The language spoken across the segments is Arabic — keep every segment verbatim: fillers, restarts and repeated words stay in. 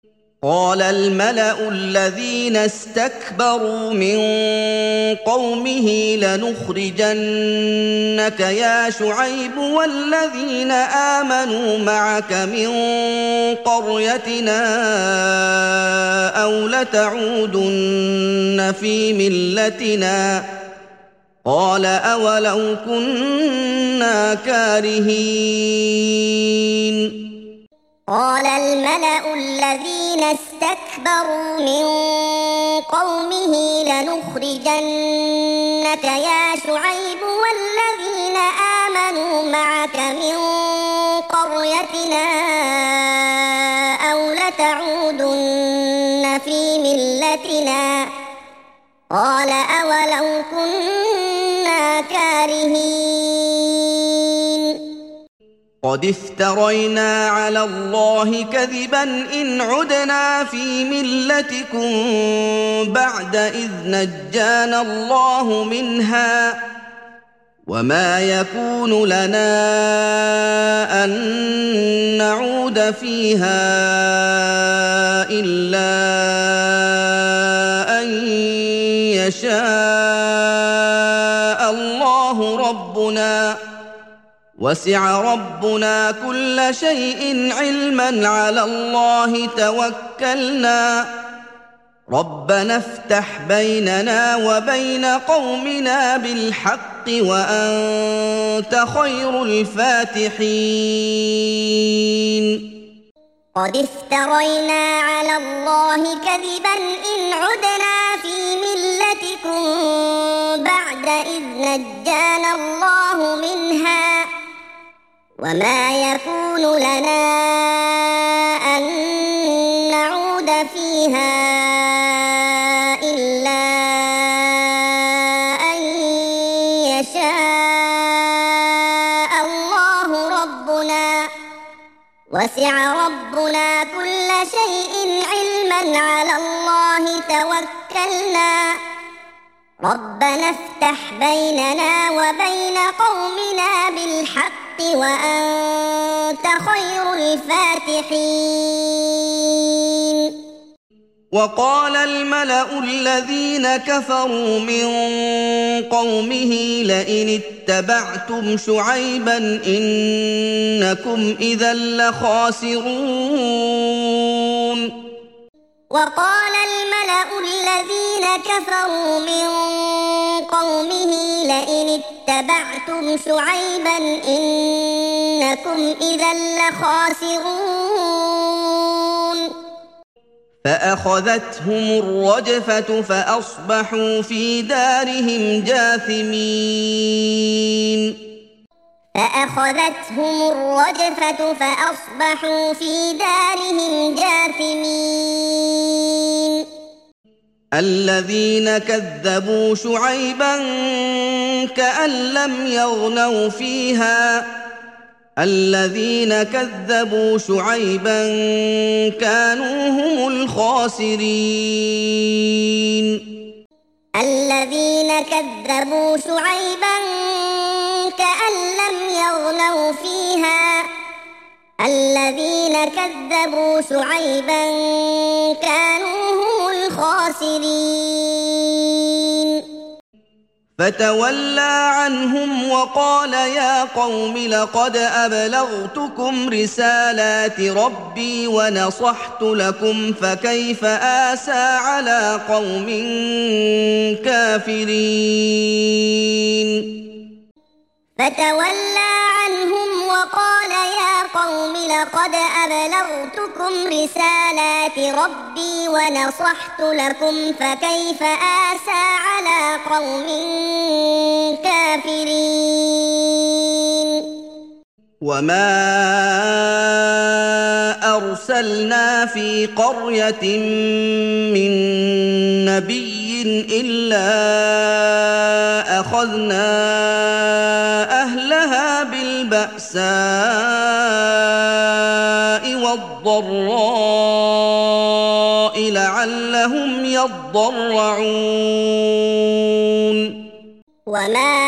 قال الملأ الذين استكبروا من قومه لنخرجنك يا شعيب والذين آمنوا معك من قريتنا أو لتعودن في ملتنا قال أولو كنا كارهين قال الملأ الذين استكبروا من قومه لنخرجنك يا شعيب والذين آمنوا معك من قريتنا أو لتعودن في ملتنا قال أولو كنا كارهين قد افترينا على الله كذبا إن عدنا في ملتكم بعد إذ نجانا الله منها وما يكون لنا أن نعود فيها إلا أن يشاء الله ربنا وسع ربنا كل شيء علما على الله توكلنا ربنا افتح بيننا وبين قومنا بالحق وأنت خير الفاتحين قد افترينا على الله كذبا إن عدنا في ملتكم بعد إذ نجانا الله منها وما يكون لنا أن نعود فيها إلا أن يشاء الله ربنا وسع ربنا كل شيء علما على الله توكلنا ربنا افتح بيننا وبين قومنا بالحق وأنت خير الفاتحين وقال الملأ الذين كفروا من قومه لئن اتبعتم شعيبا إنكم إذا لخاسرون وقال الملأ الذين كفروا من قومه لئن اتبعتم شعيبا إنكم إذا لخاسرون فأخذتهم الرجفة فأصبحوا في دارهم جاثمين فأخذتهم الرجفة فأصبحوا في دارهم جاثمين الذين كذبوا شعيبا كأن لم يغنوا فيها الذين كذبوا شعيبا كانوا هم الخاسرين الذين كذبوا شعيبا كأن لم يغنوا فيها الذين كذبوا شعيبا كانوا هم الخاسرين فتولى عنهم وقال يا قوم لقد أبلغتكم رسالات ربي ونصحت لكم فكيف آسى على قوم كافرين فتولى عنهم وقال يا قوم لقد أبلغتكم رسالات ربي ونصحت لكم فكيف آسى على قوم كافرين وما أرسلنا في قرية من نبي إلا أخذنا أهلها بالبأساء والضراء لعلهم يضرعون وما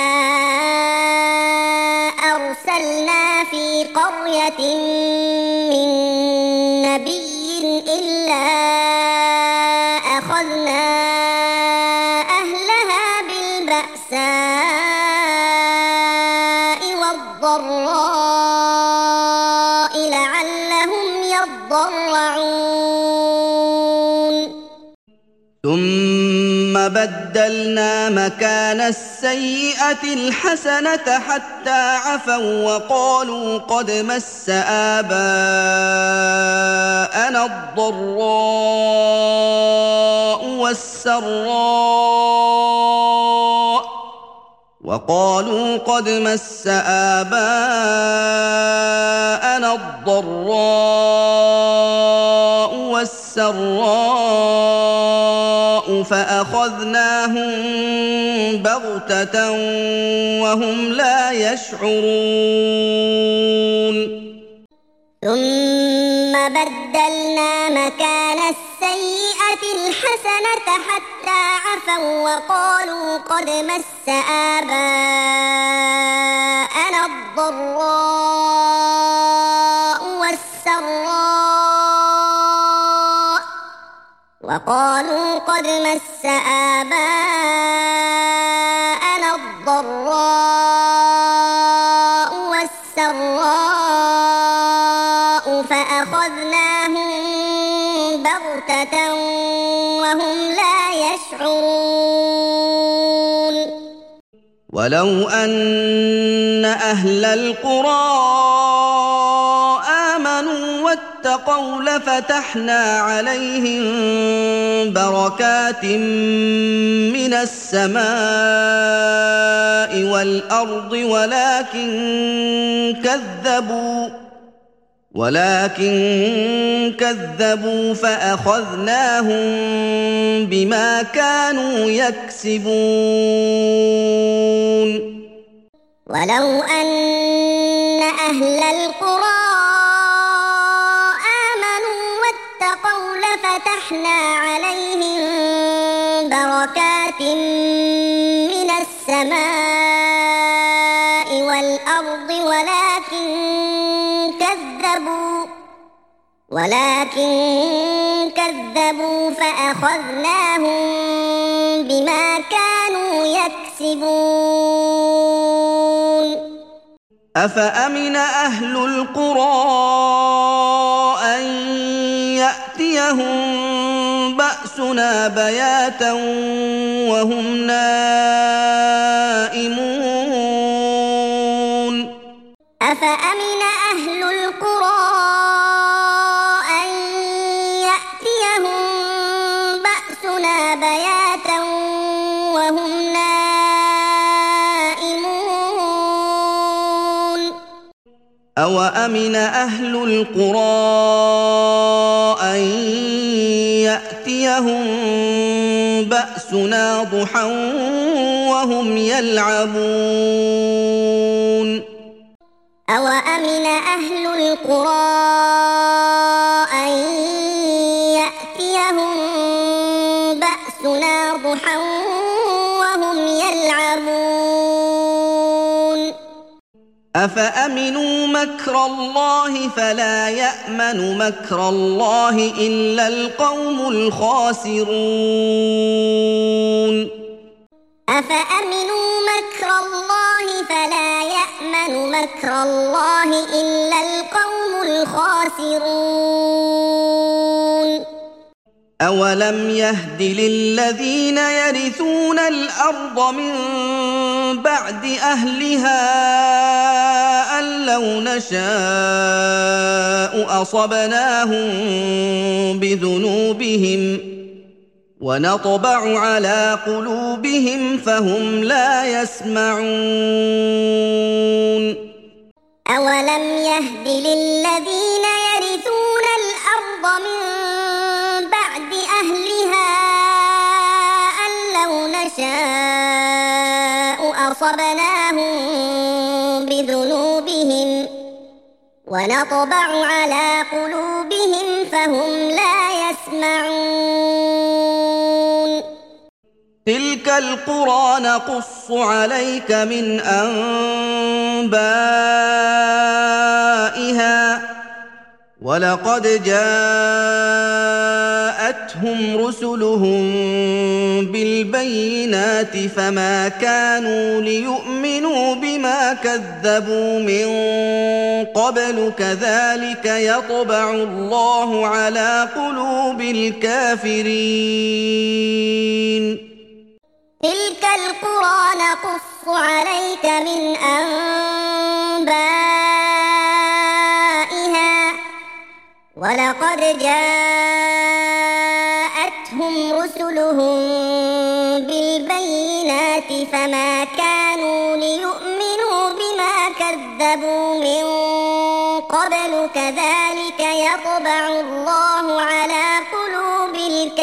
أرسلنا في قرية من نبي إلا فأخذنا أهلها بالبأساء والضراء لعلهم يضرعون ثم بدلنا مكان السيئة الحسنة حتى عفوا وقالوا قد مس آباءنا الضراء والسراء وقالوا قد مس آباءنا الضراء والسراء فأخذناهم بغتة وهم لا يشعرون ثم بدلنا مكان السيئة الحسنة حتى عفوا وقالوا قد مس آباءنا الضراء والسراء وقالوا قد مس آباءنا الضراء والسراء فأخذناهم بغتة وهم لا يشعرون ولو أن أهل القرى آمنوا واتقوا لفتحنا عليهم بركات من السماء والأرض ولكن كذبوا ولكن كذبوا فأخذناهم بما كانوا يكسبون ولو أن أهل القرى آمنوا واتقوا لفتحنا عليهم بركات من السماء والأرض ولكن كذبوا ولكن كذبوا فأخذناهم بما كانوا يكسبون أفأمن أهل القرى أن يأتيهم بأسنا بياتا وهم نائمون أفأمن أهل القرى أن يأتيهم بأسنا بياتا وهم نائمون أوأمن أهل القرى أن يأتيهم بأسنا ضحى وهم يلعبون أوأمن أهل القرى أن يأتيهم بأسنا ضحى وهم يلعبون أفأمنوا مكر الله فلا يأمن مكر الله إلا القوم الخاسرون أفأمنوا مكر الله فلا يأمن مكر الله إلا القوم الخاسرون أولم يهد للذين يرثون الأرض من بعد أهلها أن لو نشاء أصبناهم بذنوبهم ونطبع على قلوبهم فهم لا يسمعون أولم يهد للذين يرثون الأرض من بعد أهلها أن لو نشاء أصبناهم بذنوبهم ونطبع على قلوبهم فهم لا يسمعون تلك القرى نقص عليك من أنبائها ولقد جاءتهم جاءتهم رسلهم بالبينات فما كانوا ليؤمنوا بما كذبوا من قبل كذلك يطبع الله على قلوب الكافرين. تلك القرى نقص عليك من أنبائها ولقد جاءتهم رسلهم بالبينات فما كانوا ليؤمنوا بما كذبوا من قبل كذلك يطبع الله على قلوب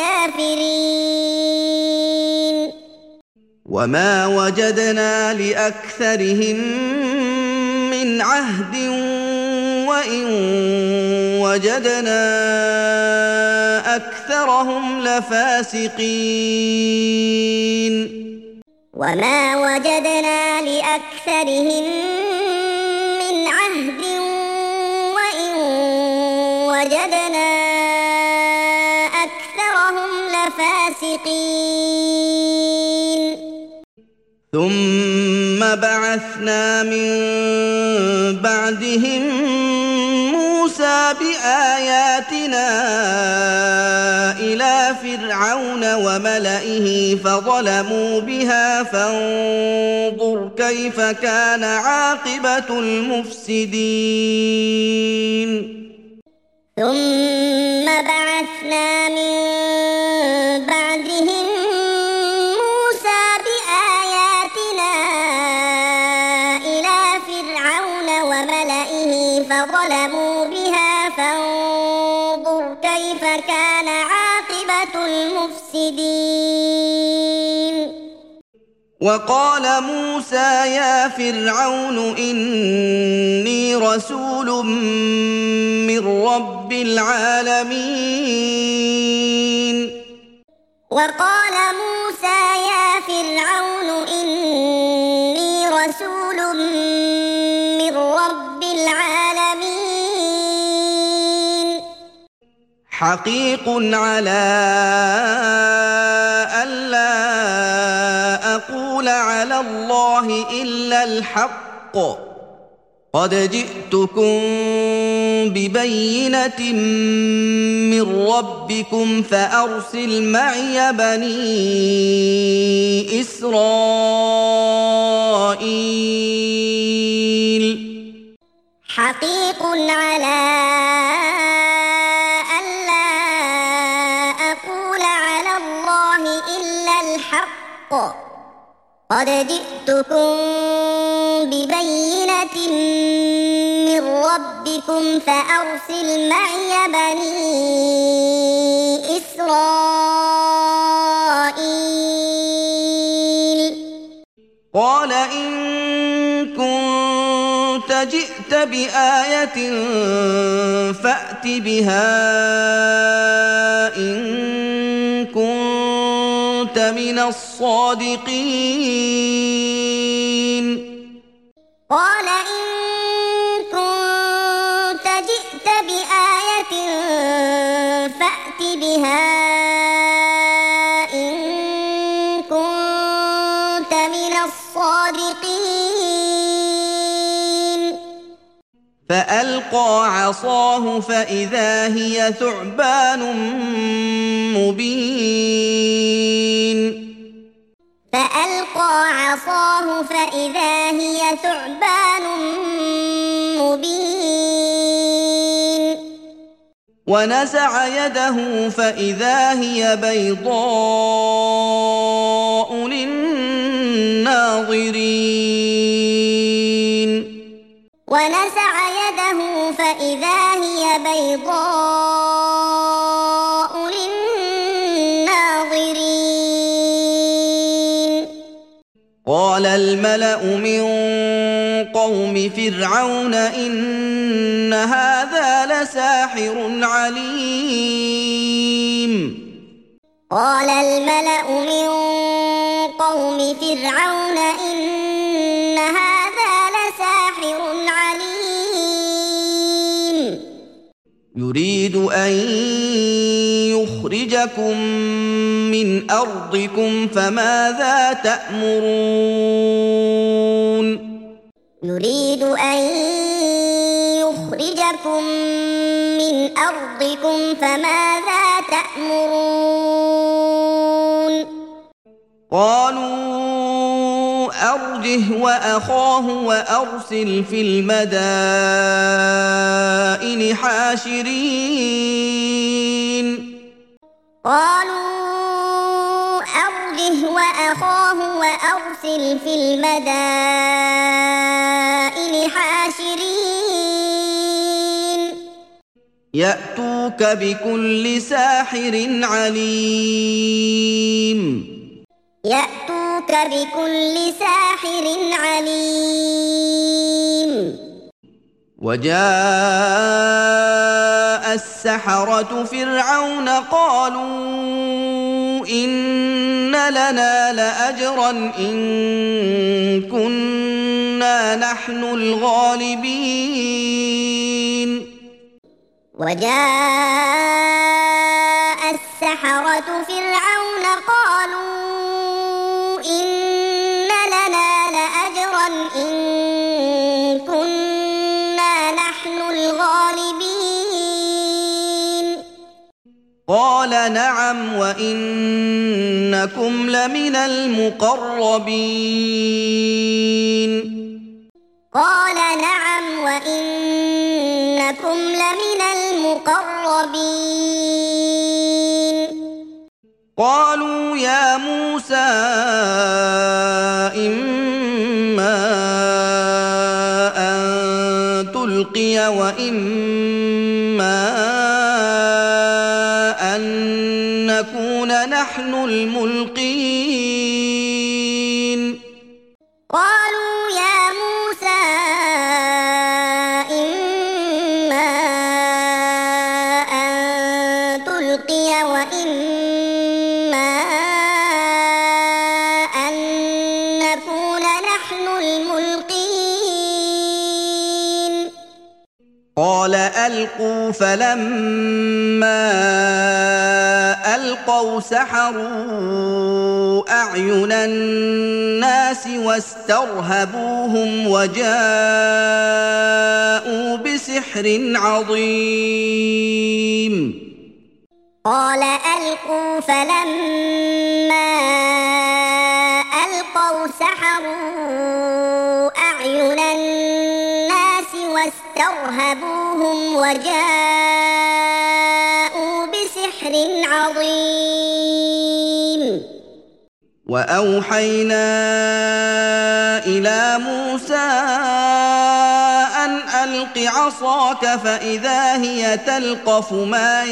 الكافرين. وما وجدنا لأكثرهم من عهد وإن وجدنا أكثرهم لفاسقين. وما وجدنا لأكثرهم من عهد وإن وجدنا أكثرهم لفاسقين. ثم بعثنا من بعدهم موسى بآياتنا إلى فرعون وملئه فظلموا بها فانظر كيف كان عاقبة المفسدين. ثم بعثنا من بعدهم موسى بآياتنا إلى فرعون وملئه فظلموا بها فانظر كيف كان عاقبة المفسدين. وقال موسى يا فرعون إني رسول من رب العالمين. وقال موسى يا فرعون إني رسول من رب العالمين. حقيق على ألا أقول على الله إلا الحق قد جئتكم ببينة من ربكم فأرسل معي بني إسرائيل. حقيق على ألا أقول على الله إلا الحق قد جئتكم ببينة من ربكم فأرسل معي بني إسرائيل. قال إن كنت جئت بآية فأت بها إن كنت من الصادقين. قال إن كنت جئت بآية فأت بها إن كنت من الصادقين. فألقى عصاه فإذا هي ثعبان مبين. فألقى عصاه فإذا هي ثعبان مبين. ونزع يده فإذا هي بيضاء للناظرين. ونزع يده فإذا هي بيضاء للناظرين. قال الملأ من قوم فرعون إن هذا لساحر عليم. قال الملأ من قوم فرعون إن هذا لساحر عليم. يريد أن يخرجكم من أرضكم فماذا تأمرون يريد أن يخرجكم من أرضكم فماذا تأمرون قالوا أرجه وأخاه وأرسل في المدائن حاشرين قالوا أرجه وأخاه وأرسل في المدائن حاشرين يأتوك بكل ساحر عليم يأتوك بكل ساحر عليم وجاء السحرة فرعون قالوا إن لنا لأجرا إن كنا نحن الغالبين وجاء السحرة فرعون قالوا إن لنا لأجرا إن كنا نحن الغالبين قال نعم وإنكم لمن المقربين قال نعم وإنكم لمن المقربين قالوا يا موسى إما أن تلقي وإما أن نكون نحن الملقين قالوا يا موسى إما أن تلقي وإما أن نكون نحن الملقين قال ألقوا فلما ألقوا سحروا أعين الناس واسترهبوهم وجاءوا بسحر عظيم قال ألقوا فلما ألقوا سحروا أعين الناس واسترهبوهم وجاءوا بسحر عظيم وأوحينا إلى موسى أن ألق عصاك فإذا هي تلقف ما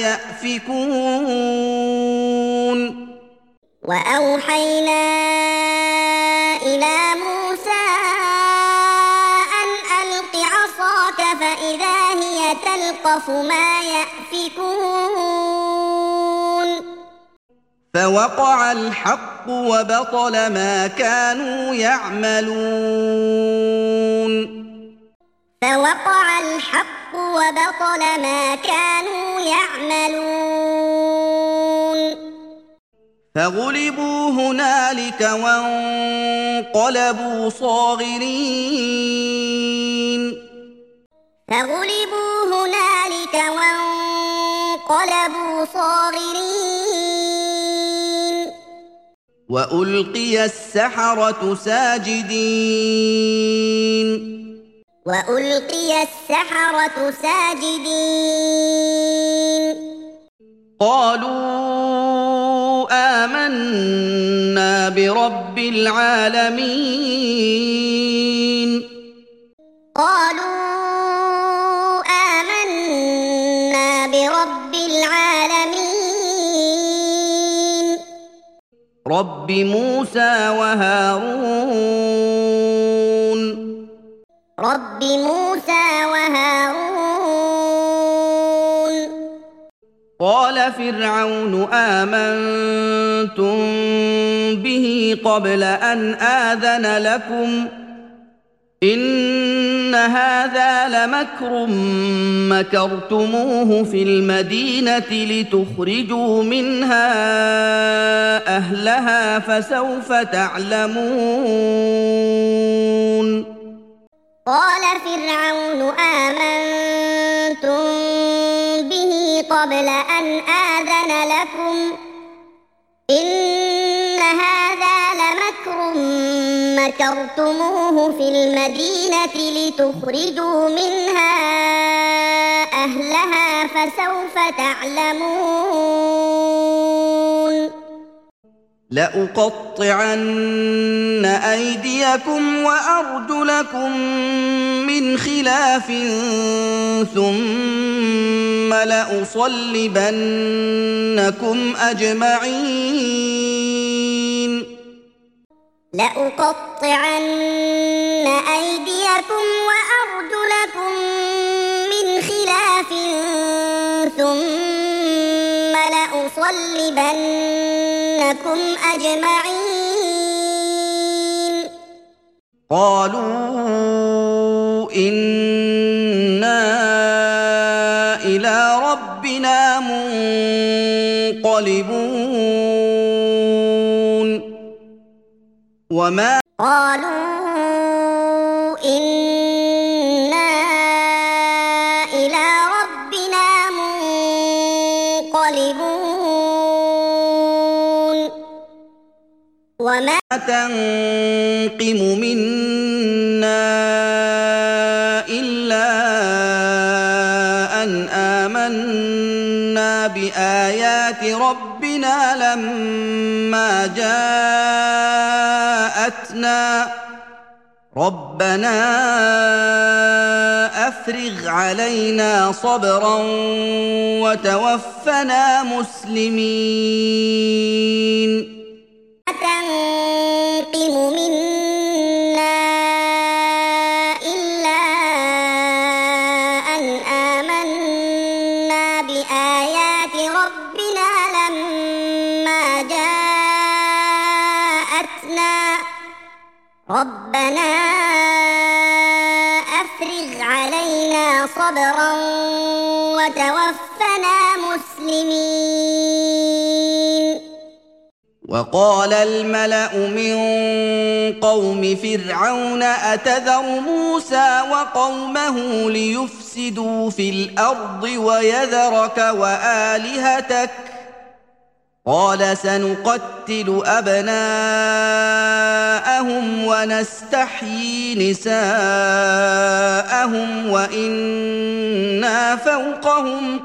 يأفكون وأوحينا إلى موسى أن ألق عصاك فإذا هي تلقف ما يأفكون فوقع الحق وبطل ما كانوا يعملون فوقع الحق وبطل ما كانوا يعملون فغلبوا هنالك وانقلبوا صاغرين فغلبوا هنالك وانقلبوا صاغرين وألقي السحرة ساجدين وألقي السحرة ساجدين قالوا آمنا برب العالمين قالوا آمنا برب العالمين رب موسى وهارون رب موسى وهارون قال فرعون آمنتم به قبل أن آذن لكم إن هذا لمكر مكرتموه في المدينة لتخرجوا منها أهلها فسوف تعلمون قال فرعون آمنتم به قبل أن آذن لكم إن هذا لمكر مكرتموه في المدينة لتخرجوا منها أهلها فسوف تعلمون لأقطعن أيديكم وأرجلكم من خلاف ثم لأصلبنكم أجمعين لأقطعن أيديكم وأرجلكم من خلاف ثم لأصلبنكم أجمعين قالوا إنا إلى ربنا منقلبون وما قالوا إنا إلى ربنا منقلبون وما تنقم منا إلا أن آمنا بآيات ربنا لما جاءتنا ربنا أفرغ علينا صبرا وتوفنا مسلمين تنقم منا إلا أن آمنا بآيات ربنا لما جاءتنا ربنا أفرغ علينا صبرا وتوفنا مسلمين وقال الملأ من قوم فرعون أتذر موسى وقومه ليفسدوا في الأرض ويذرك وآلهتك قال سنقتل أبناءهم ونستحيي نساءهم وإنا فوقهم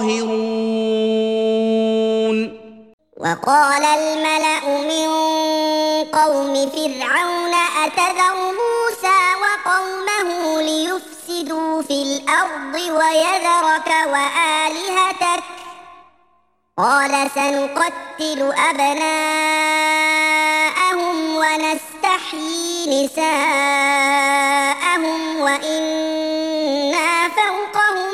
قاهرون وقال الملأ من قوم فرعون أتذر موسى وقومه ليفسدوا في الأرض ويذرك وآلهتك قال سنقتل أبناءهم ونستحيي نساءهم وإنا فوقهم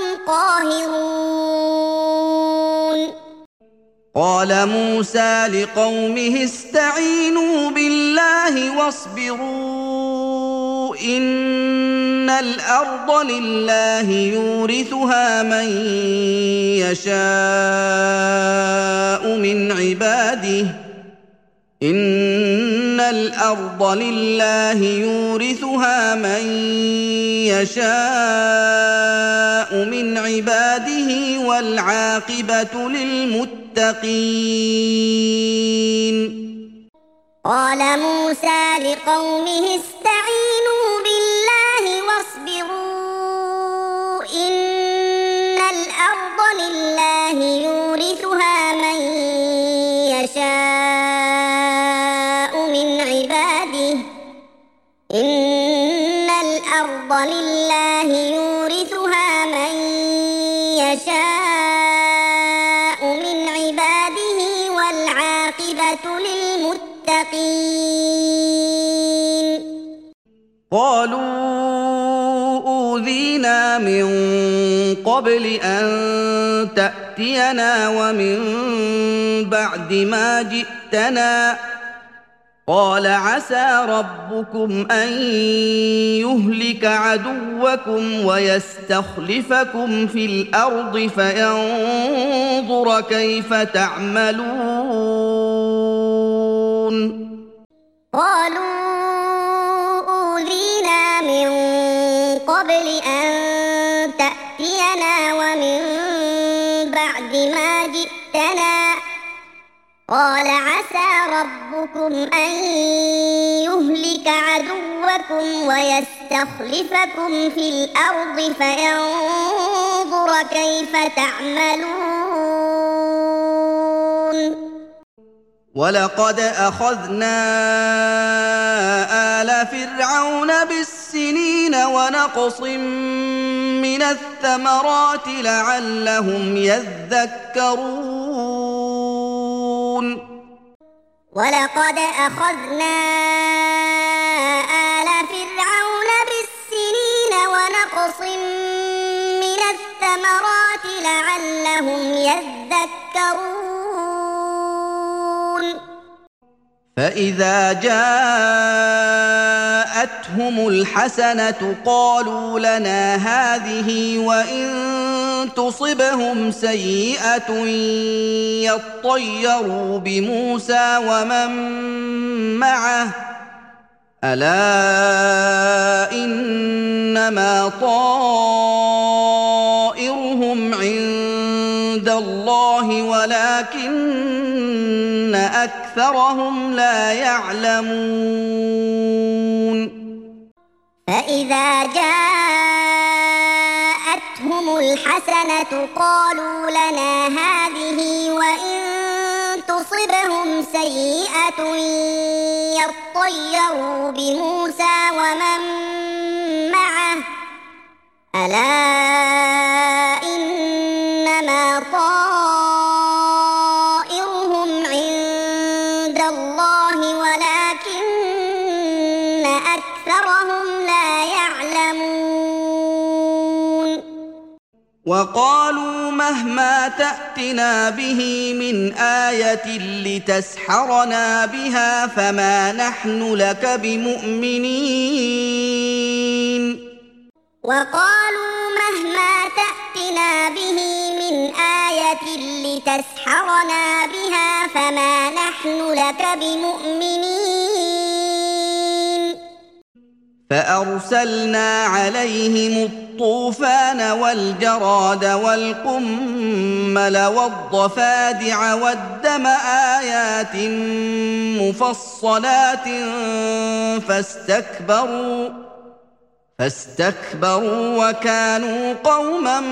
قاهرون قال موسى لقومه استعينوا بالله واصبروا إن الأرض لله يورثها من يشاء من عباده إن الأرض لله يورثها من يشاء من عباده والعاقبة للمتقين قال موسى لقومه استعينوا بالله واصبروا إن الأرض لله يورثها من يشاء من عباده إن الأرض لله يورثها من يشاء من عباده والعاقبة للمتقين قالوا أوذينا من قبل أن تأتينا ومن بعد ما جئتنا قال عسى ربكم أن يهلك عدوكم ويستخلفكم في الأرض فينظر كيف تعملون قالوا أوذينا من قبل أن تأتينا ومن بعد ما جئتنا قال عسى ربكم أن يهلك عدوكم ويستخلفكم في الأرض فينظر كيف تعملون ولقد أخذنا آل فرعون بالسنين ونقص من الثمرات لعلهم يذكرون ولقد أخذنا آل فرعون بالسنين ونقص من الثمرات لعلهم يذكرون فإذا جاءتهم الحسنة قالوا لنا هذه وإن تصبهم سيئة يطيروا بموسى ومن معه ألا إنما طائرهم عند الله ولكن أكثرهم لا يعلمون فإذا جاءتهم الحسنة قالوا لنا هذه وإن تصبهم سيئة يطيروا بموسى ومن معه ألا إنما طائرهم عند الله ولكن أكثرهم لا يعلمون وقالوا مهما تأتنا به من آية لتسحرنا بها فما نحن لك بمؤمنين وقالوا مهما تأتنا به من آية لتسحرنا بها فما نحن لك بمؤمنين فأرسلنا عليهم الطوفان والجراد والقمل والضفادع والدم آيات مفصلات فاستكبروا فاستكبروا وكانوا قوما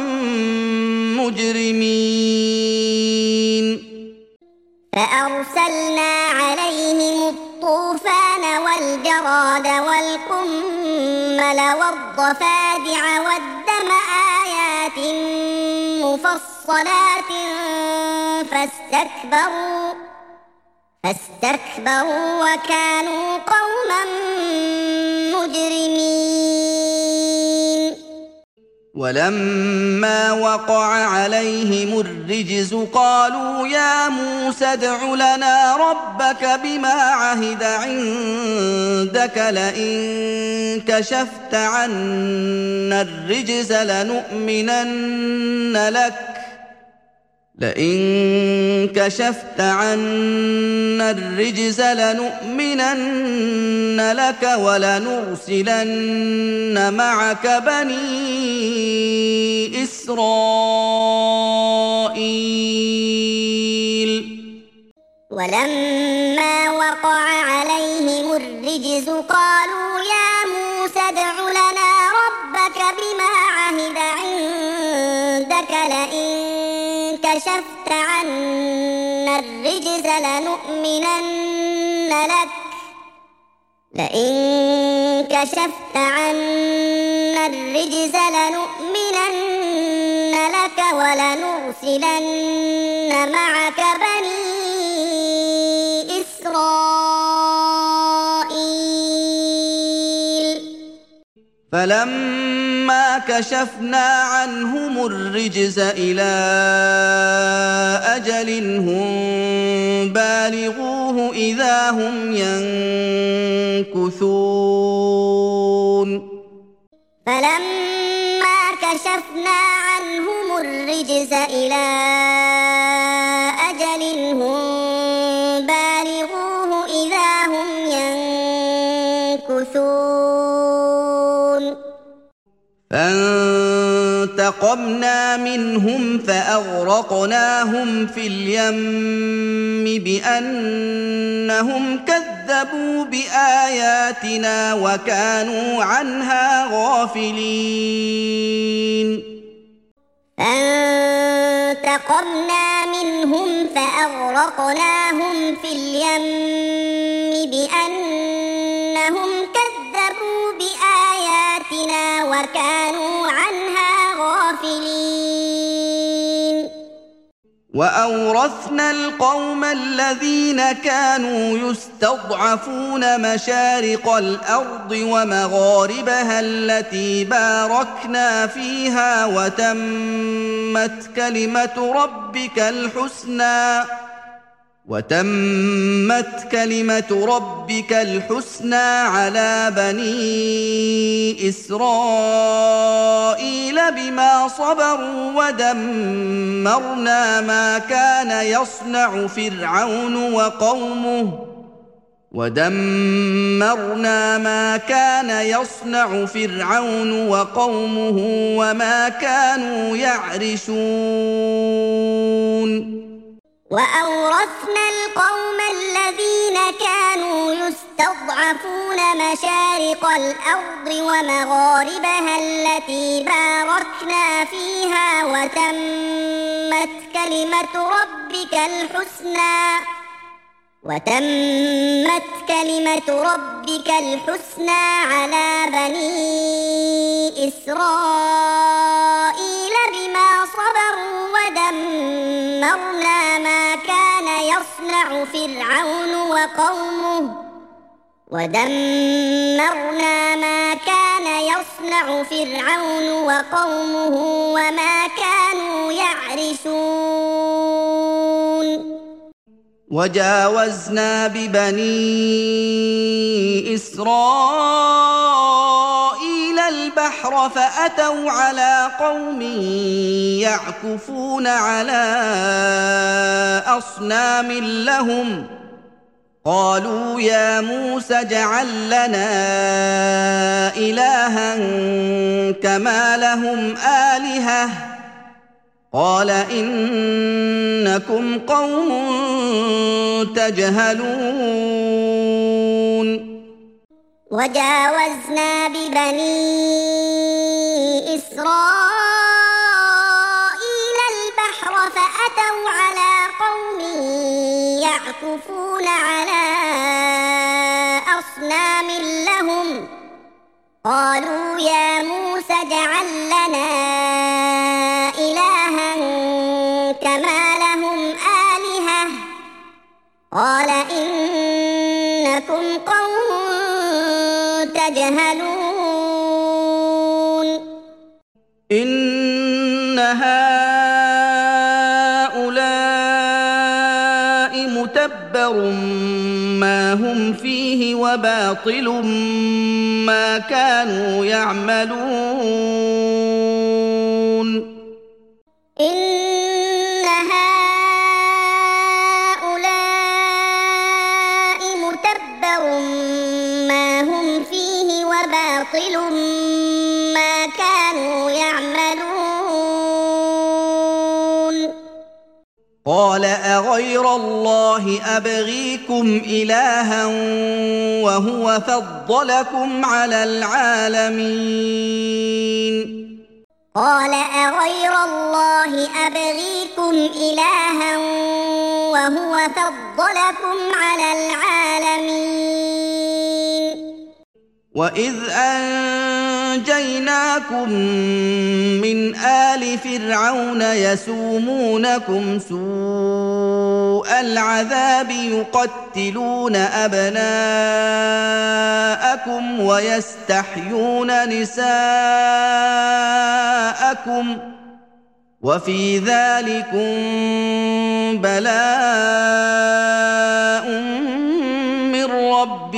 مجرمين فأرسلنا عليهم الطوفان والجراد والقمل والضفادع والدم آيات مفصلات فاستكبروا فاستكبروا وكانوا قوما مجرمين ولما وقع عليهم الرجز قالوا يا موسى ادع لنا ربك بما عهد عندك لئن كشفت عنا الرجز لنؤمنن لك لئن كشفت عنا الرجز لنؤمنن لك ولنرسلن معك بني إسرائيل ولما وقع عليهم الرجز قالوا يا موسى ادع لنا ربك بما عهد عندك لئن كشفت عنا الرجز لنؤمنن لك لئن كشفت عنا الرجز لنؤمنن لك ولنرسلن معك بني إسرائيل فلما كشفنا عنهم الرجز إلى أجل هم بالغوه إذا هم ينكثون فلما كشفنا عنهم الرجز إلى أجل هم بالغوه إذا هم ينكثون فانتقمنا منهم فأغرقناهم في اليم بأنهم كذبوا بآياتنا وكانوا عنها غافلين فانتقمنا منهم فأغرقناهم في اليم بأنهم كذبوا بآياتنا وكانوا عنها غافلين وأورثنا القوم الذين كانوا يستضعفون مشارق الأرض ومغاربها التي باركنا فيها وتمت كلمة ربك الحسنى وتمت كلمة ربك الحسنى على بني إسرائيل بما صبروا ودمرنا ما كان يصنع فرعون وقومه ودمرنا ما كان يصنع فرعون وقومه وما كانوا يعرشون وأورثنا القوم الذين كانوا يستضعفون مشارق الأرض ومغاربها التي باركنا فيها وتمت كلمة ربك الحسنى وتمت كلمة ربك الحسنى على بني إسرائيل بما صبروا ودمرنا ما كان يصنع فرعون وقومه ودمرنا ما كان يصنع فرعون وقومه وما كانوا يعرشون وجاوزنا ببني إسرائيل البحر فأتوا على قوم يعكفون على أصنام لهم قالوا يا موسى اجعل لنا إلها كما لهم آلهة قال إنكم قوم تجهلون وجاوزنا ببني إسرائيل البحر فأتوا على قوم يعكفون على أصنام لهم قالوا يا موسى اجعل لنا إلها كما لهم آلهة قال إنكم قوم تجهلون إن هؤلاء متبر ما هم فيه وباطل ما كانوا يعملون إن هؤلاء متبر ما هم فيه وباطل ما كانوا يعملون قال أغير الله أبغيكم إلها وهو فضلكم على العالمين قال أغير الله أبغيكم إلها وهو فضلكم على العالمين وإذ أنجيناكم من آل فرعون يسومونكم سوء العذاب يقتلون أبناءكم ويستحيون نساءكم وفي ذلكم بلاء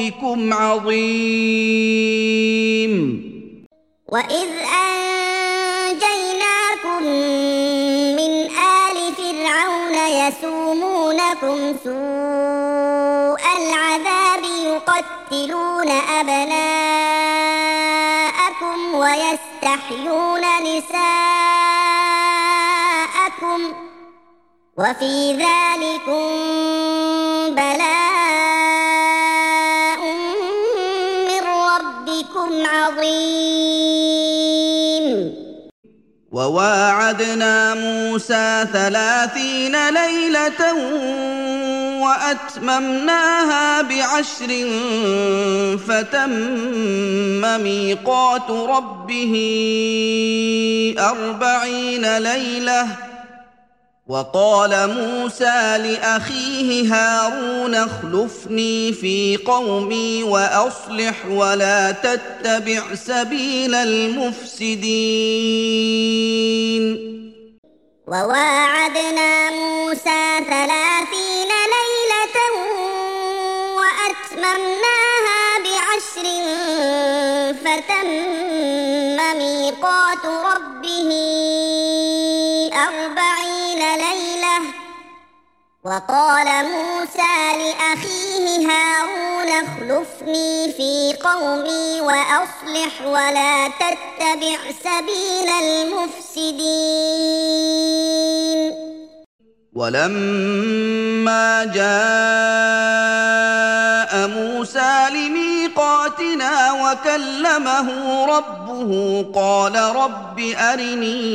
ربكم عظيم. وإذ أنجيناكم من آل فرعون يسومونكم سوء العذاب يقتلون أبناءكم ويستحيون نساءكم وفي ذلكم بلاء من ربكم عظيم. وواعدنا موسى ثلاثين ليلة وأتممناها بعشر فتم ميقات ربه أربعين ليلة. وقال موسى لأخيه هارون اخلفني في قومي وأصلح ولا تتبع سبيل المفسدين. وواعدنا موسى ثلاثين ليلة وأتممناها بعشر فتم ميقات ربه أربعين ليلة. وقال موسى لأخيه هارون اخلفني في قومي وأصلح ولا تتبع سبيل المفسدين. ولما جاء موسى لميقاتنا وكلمه ربه قال رب أرني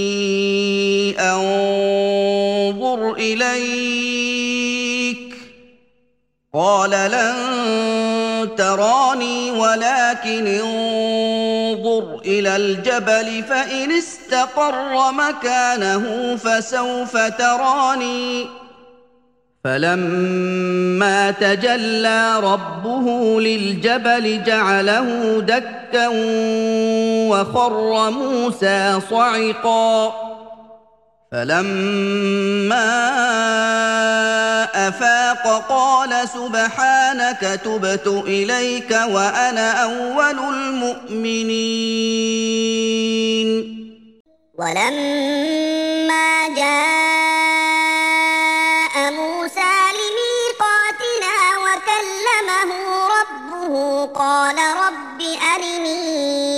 أنظر إليك قال لن تراني ولكن انظر إلى الجبل فإن استقر مكانه فسوف تراني. فلما تجلى ربه للجبل جعله دكا وخر موسى صعقا. فلما أفاق قال سبحانك تبت إليك وأنا أول المؤمنين. ولما جاء موسى لميقاتنا وكلمه ربه قال رب أرني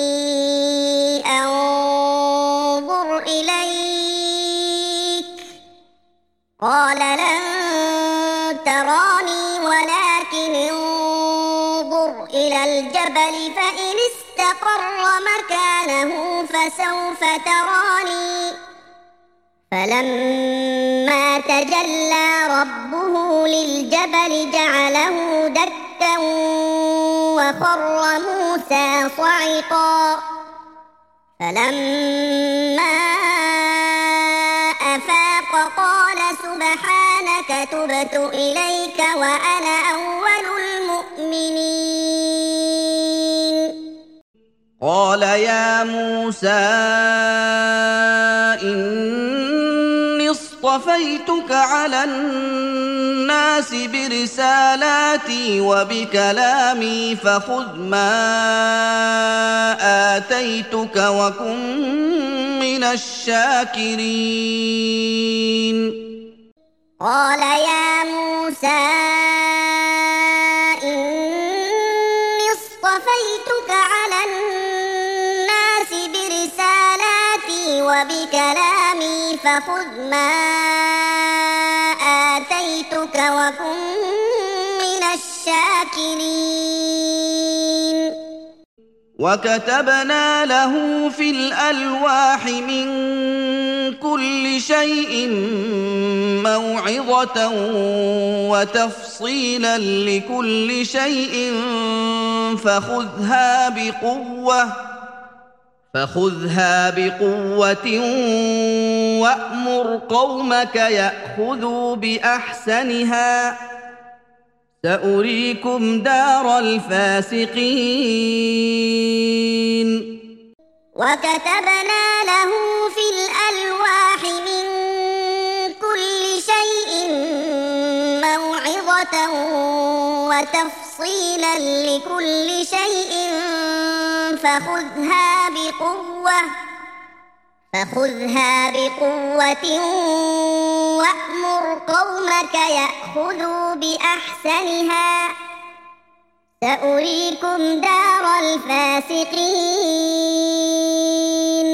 أنظر إليك قال لن تراني ولكن انظر إلى الجبل فإن استقر مكانه فسوف تراني. فلما تجلى ربه للجبل جعله دكا وخر موسى صعقا. فلما أفاق قال سبحانك تبت إليك وأنا أول المؤمنين. قال يا موسى إني اصطفيتك على الناس برسالاتي وبكلامي فخذ ما آتيتك وكن من الشاكرين. قال يا موسى إني اصطفيتك على الناس برسالاتي وبكلامي فخذ ما آتيتك وكن من الشاكرين. وكتبنا له في الألواح من كل شيء موعظة وتفصيلا لكل شيء فخذها بقوة فخذها بقوة وأمر قومك يأخذوا بأحسنها سأريكم دار الفاسقين. وكتبنا له في الألواح من كل شيء موعظة وموعظة وتفصيلا لكل شيء فخذها بقوة فخذها بقوة وأمر قومك يأخذوا بأحسنها سأريكم دار الفاسقين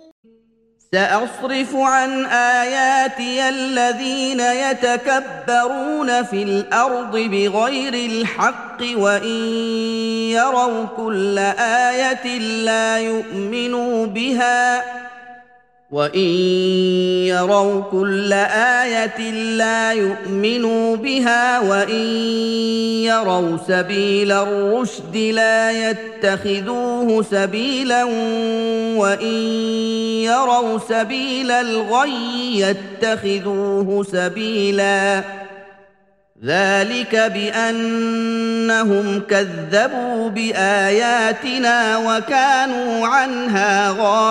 سأصرف عن آياتي الذين يتكبرون في الأرض بغير الحق وإن يروا كل آية لا يؤمنوا بها وإن يروا كل آية لا يؤمنوا بها وإن يروا سبيل الرشد لا يتخذوه سبيلا وإن يروا سبيل الغي يتخذوه سبيلا ذلك بأنهم كذبوا بآياتنا وكانوا عنها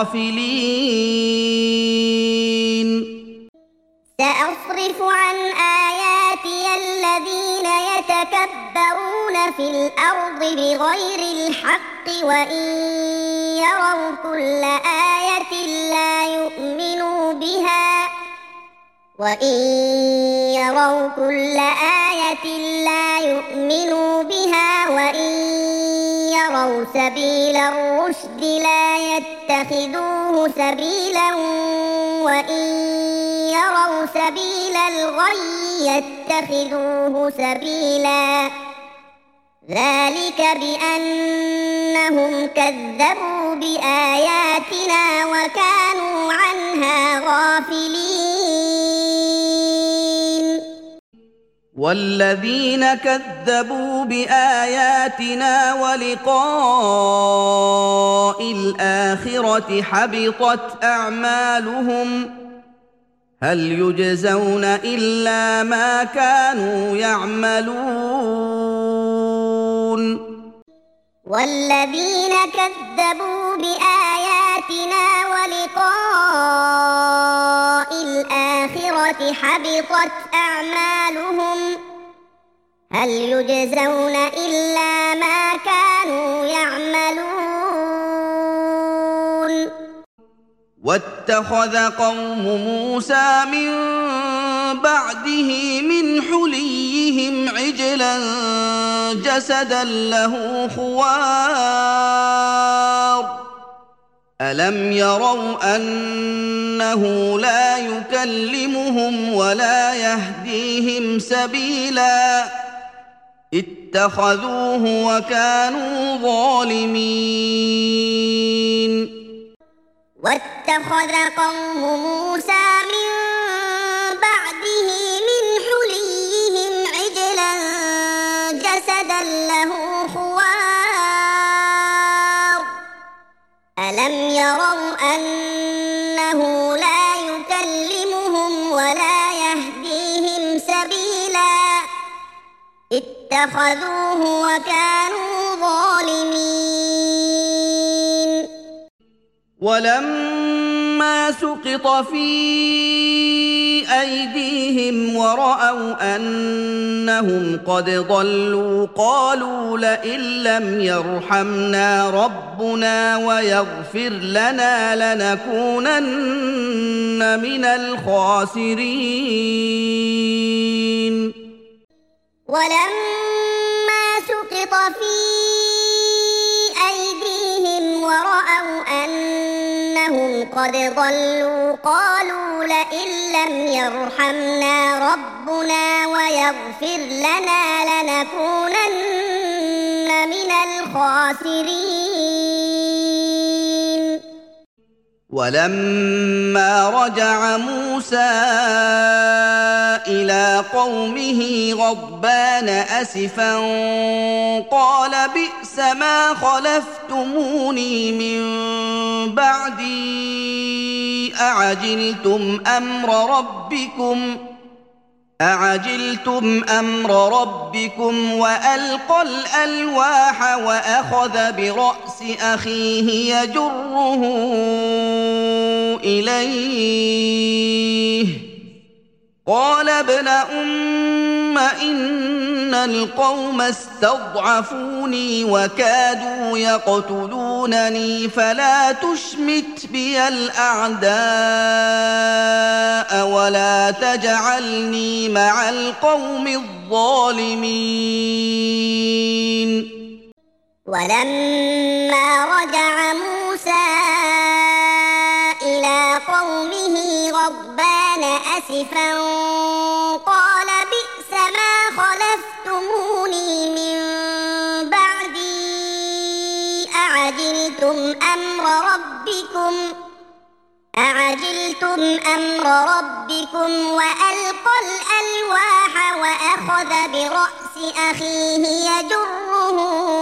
غافلين سأصرف عن آياتي الذين يتكبرون في الأرض بغير الحق وإن يروا كل آية لا يؤمنوا بها وإن يروا كل آية لا يؤمنوا بها وإن يروا سبيل الرشد لا يتخذوه سبيلا وإن يروا سبيل الغي يتخذوه سبيلا ذلك بأنهم كذبوا بآياتنا وكانوا عنها غافلين والذين كذبوا بآياتنا ولقاء الآخرة حبطت أعمالهم هل يجزون إلا ما كانوا يعملون والذين كذبوا بآياتنا ولقاء الآخرة حبطت أعمالهم هل يجزون إلا ما كانوا يعملون واتخذ قوم موسى من بعده من حليهم عجلا جسدا له خوار ألم يروا أنه لا يكلمهم ولا يهديهم سبيلا اتخذوه وكانوا ظالمين واتخذ قوم موسى من بعده من حليهم عجلا جسدا له خوار ألم يروا أنه لا يكلمهم ولا يهديهم سبيلا اتخذوه وكانوا ظالمين ولما سقط في أيديهم ورأوا أنهم قد ضلوا قالوا لئن لم يرحمنا ربنا ويغفر لنا لنكونن من الخاسرين ولما سقط في أيديهم ورأوا أنهم قد ضلوا قالوا لئن لم يرحمنا ربنا ويغفر لنا لنكونن من الخاسرين ولما رجع موسى إلى قومه غضبان أسفا قال بئس ما خلفتموني من بعدي أعجلتم أمر ربكم أعجلتم أمر ربكم وألقى الألواح وأخذ برأس أخيه يجره إليه قال ابن أم إن القوم استضعفوني وكادوا يقتلونني فلا تشمت بي الأعداء ولا تجعلني مع القوم الظالمين. ولما رجع موسى إلى قومه غضبان أسفا قال بئس ما خلفتموني من بعدي أعجلتم أمر ربكم أعجلتم أمر ربكم وألقى الألواح وأخذ برأس أخيه يجره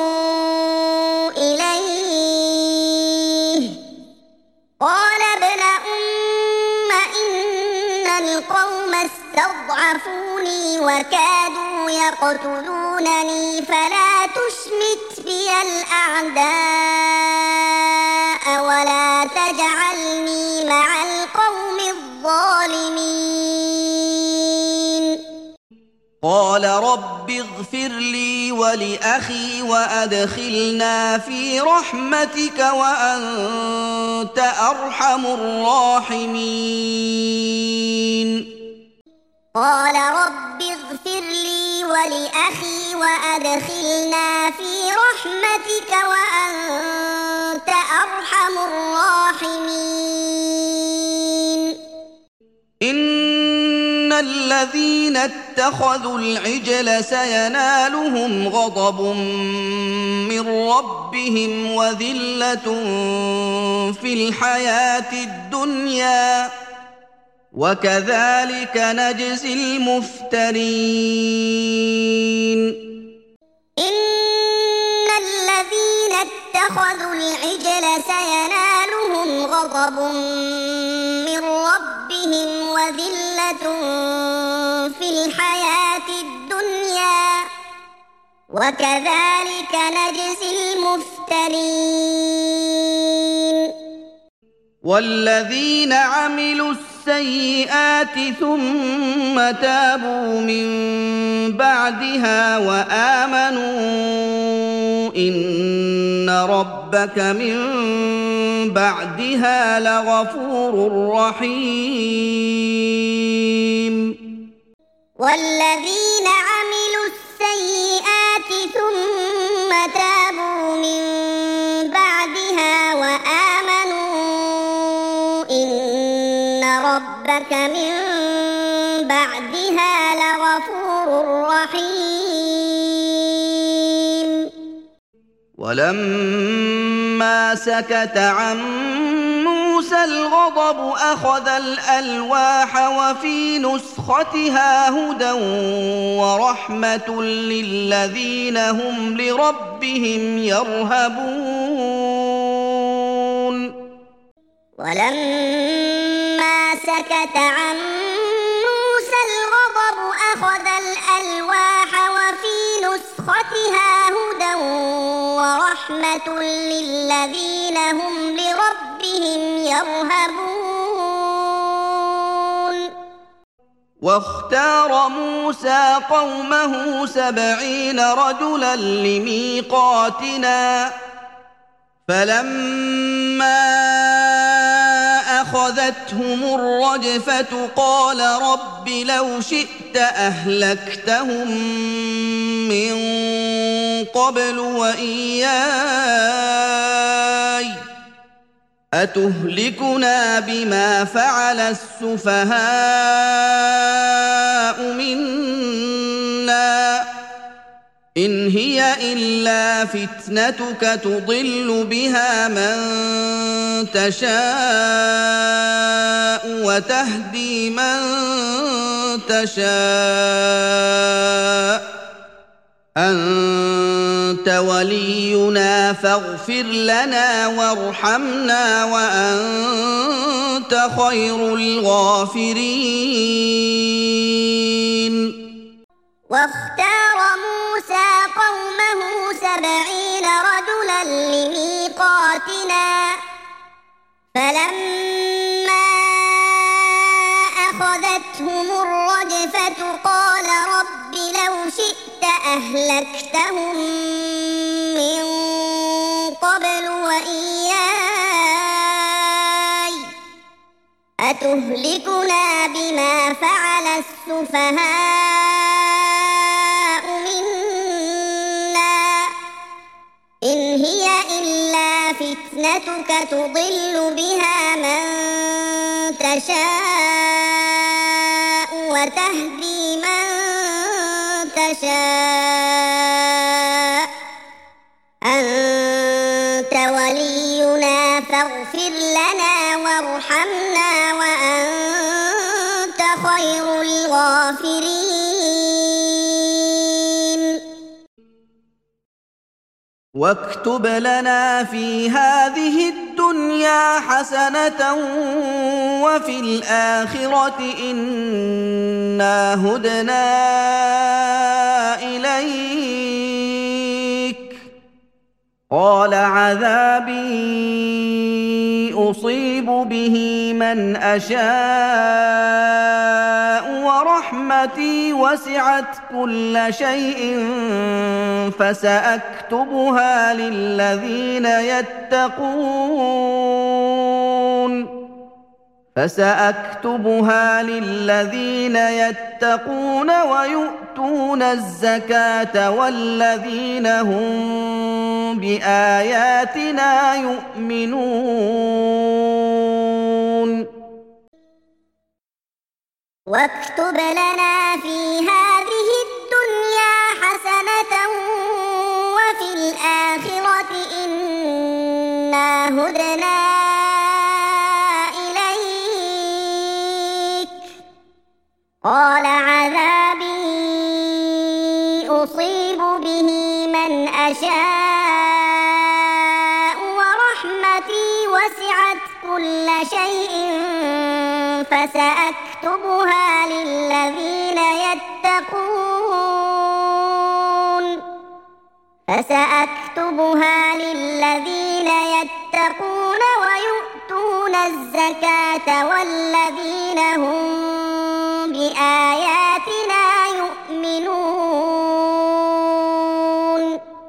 إليه قال ابن أم إن القوم استضعفوني وكادوا يقتلونني فلا تشمت بي الأعداء ولا تجعلني مع القوم الظالمين. قال رب اغفر لي ولأخي وأدخلنا في رحمتك وأنت أرحم الراحمين. قال رب اغفر لي ولأخي وأدخلنا في رحمتك وأنت أرحم الراحمين. إن الذين اتخذوا العجل سينالهم غضب من ربهم وذلة في الحياة الدنيا وكذلك نجزي المفترين. إن الذين اتخذوا العجل سينالهم غضب من ربهم وذلة في الحياة الدنيا وكذلك نجزي المفترين. والذين عملوا السيئات ثم تابوا من بعدها وآمنوا إن ربك من بعدها لغفور رحيم. والذين عملوا السيئات ثم تابوا من بعدها وآمنوا إن ربك من بعدها لغفور رحيم. ولما سكت عن موسى الغضب أخذ الألواح وفي نسختها هدى ورحمة للذين هم لربهم يرهبون. ولما سكت عن موسى الغضب أخذ الألواح وفي نسختها هدى ورحمة للذين هم لربهم يرهبون. واختار موسى قومه سبعين رجلا لميقاتنا فلما أخذتهم الرجفة قال رب لو شئت أهلكتهم من قبل وإياي أتهلكنا بما فعل السفهاء منا إن هي إلا فتنتك تضل بها من تشاء وتهدي من تشاء أنت ولينا فاغفر لنا وارحمنا وأنت خير الغافرين. واختار موسى قومه سبعين رجلا لميقاتنا فلما أخذتهم الرجفة قال رب شئت أهلكتهم من قبل وإياي أتهلكنا بما فعل السفهاء منا إن هي إلا فتنتك تضل بها من تشاء وتهدي من تشاء أنت ولينا فاغفر لنا وارحمنا وأنت خير الغافرين. واكتب لنا في هذه الدنيا حسنة وفي الآخرة إنا هدنا إليك قال عذابي أصيب به من أشاء ورحمتي وسعت كل شيء فسأكتبها للذين يتقون فسأكتبها للذين يتقون ويؤتون الزكاة والذين هم بآياتنا يؤمنون. واكتب لنا في هذه الدنيا حسنة وفي الآخرة إنا هدنا إليك قال عذابي أصيب به من أشاء ورحمتي وسعت كل شيء فسأكتبها للذين يتقون فسأكتبها للذين يتقون ويؤتون الزكاة والذين هم بآياتنا يؤمنون.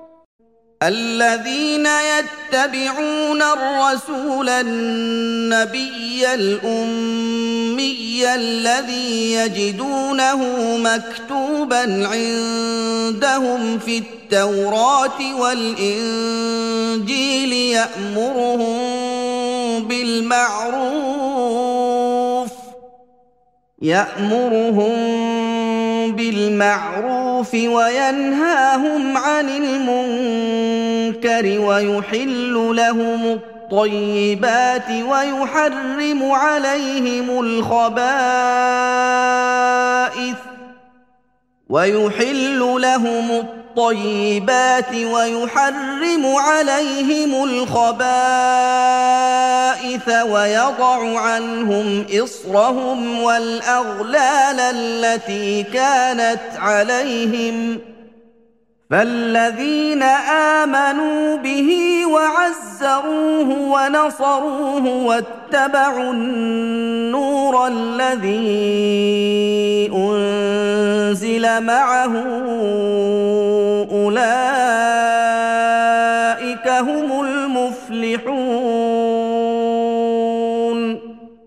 الذين يتبعون الرسول النبي الأمي الذي يجدونه مكتوبا عندهم في التوراة والإنجيل يأمرهم بالمعروف يأمرهم بالمعروف وينهاهم عن المنكر ويحل لهم الطيبات ويحرم عليهم الخبائث ويحل لهم الطيبات ويحرم عليهم الخبائث ويضع عنهم إصرهم والأغلال التي كانت عليهم فالذين آمنوا به وعزروه ونصروه واتبعوا النور الذي أنزل معه أولئك هم المفلحون.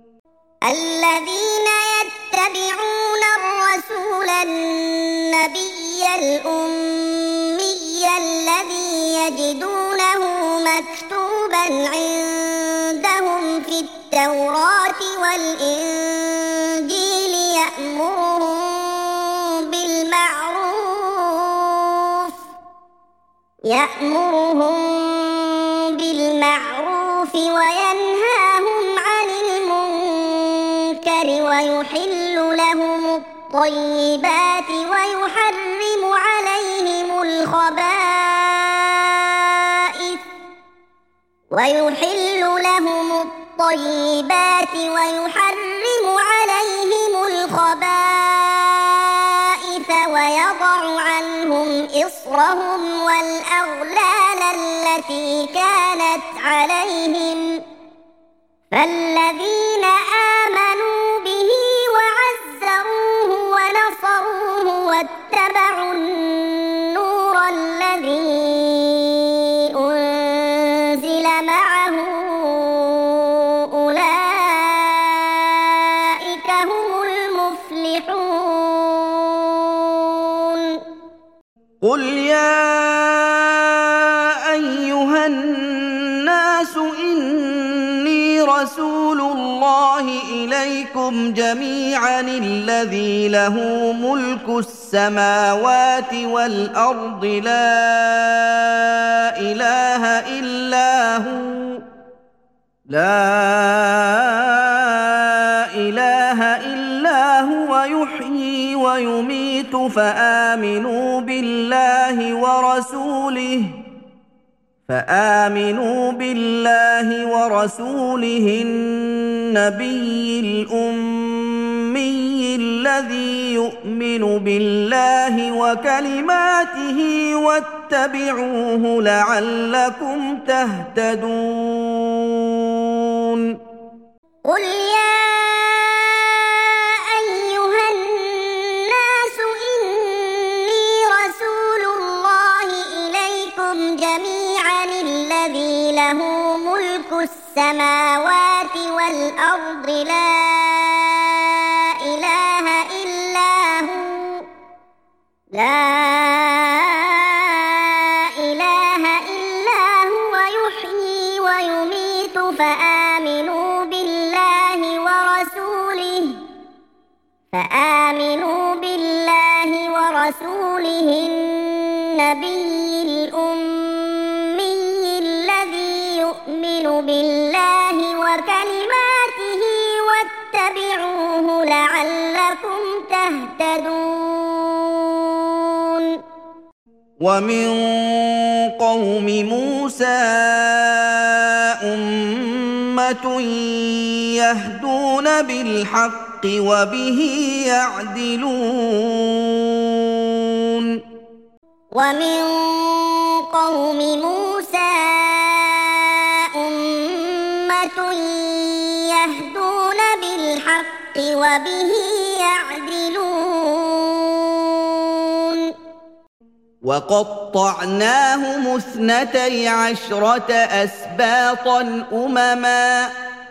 الذين يتبعون الرسول النبي الأمي الذي يجدونه مكتوبا عندهم في التوراة والإنجيل يأمرهم بالمعروف يأمرهم بالمعروف وينهاهم عن المنكر ويحل لهم الطيبات ويحرم عليهم الخبائث ويحل لهم الطيبات ويحرم عليهم الخبائث ويضع عنهم إصرهم والأغلال التي كانت عليهم فالذين آمنوا به وعزروه ونصروه واتبعوا النور الذي أنزل معه أولئك هم المفلحون. قل يا أيها الناس إني رسول الله إليكم جميعا الذي له ملك السماوات والأرض لا إله إلا هو لا إله إلا هو يحيي ويميت فآمنوا بالله ورسوله فآمنوا بالله ورسوله النبي الأمي الذي يؤمن بالله وكلماته واتبعوه لعلكم تهتدون. قل يا أيها الناس إني رسول الله إليكم جميعا الذي له ملك السماوات والأرض لا إله إلا هو لا إله إلا هو يحيي ويميت فآمنوا بالله ورسوله فآمنوا بالله ورسوله النبي الأمي الذي يؤمن بالله وكلماته واتبعوه لعلكم تهتدون. ومن قوم موسى أمة يهدون بالحق وبه يعدلون. ومن قوم موسى أمة يهدون بالحق وبه يعدلون. وقطعناهم اثنتي عشرة أسباطا أمما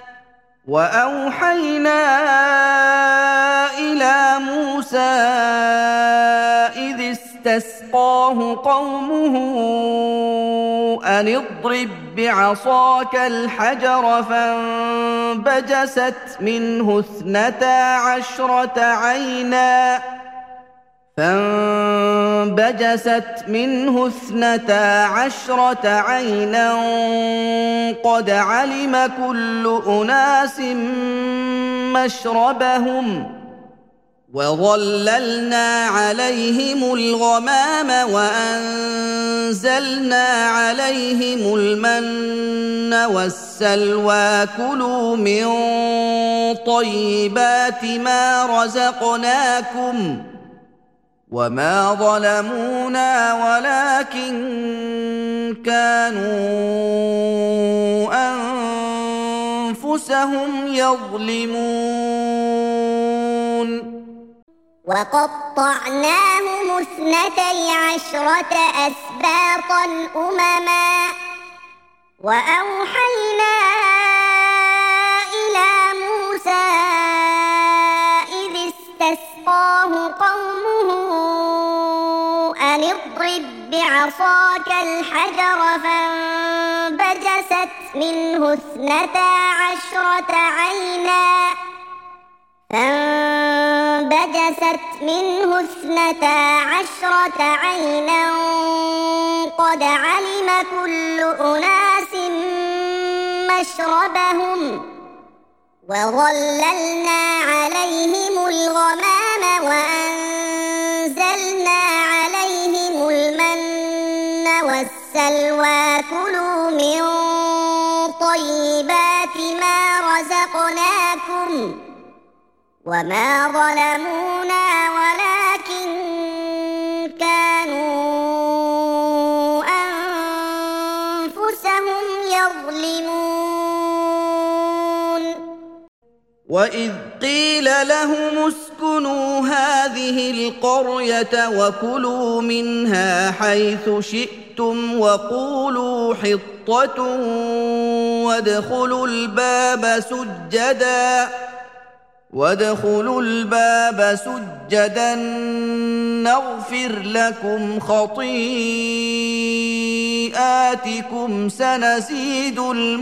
وأوحينا إلى موسى إذ استسقاه قومه أن اضرب بعصاك الحجر فانبجست منه اثنتا عشرة عينا فانبجست منه اثنتا عشرة عينا قد علم كل أناس مشربهم وظللنا عليهم الغمام وأنزلنا عليهم المن والسلوى كلوا من طيبات ما رزقناكم وما ظلمونا ولكن كانوا أنفسهم يظلمون. وقطعناهم اثنتي عشرة أسباطا أمما وأوحينا إلى موسى إذ استسقاه قومه أن اضرب بعصاك الحجر فانبجست منه اثنتا عشرة عينا فانبجست منه اثنتا عشرة عينا قد علم كل أناس مشربهم وظللنا عليهم الغمام وأنزلنا عليهم المن والسلوى كلوا من طيبات ما رزقناكم وما ظلمونا ولكن كانوا أنفسهم يظلمون. وإذ قيل لهم اسكنوا هذه القرية وكلوا منها حيث شئتم وقولوا حطة وادخلوا الباب سجدا وادخلوا الباب سجدا نغفر لكم خطيئاتكم سنزيد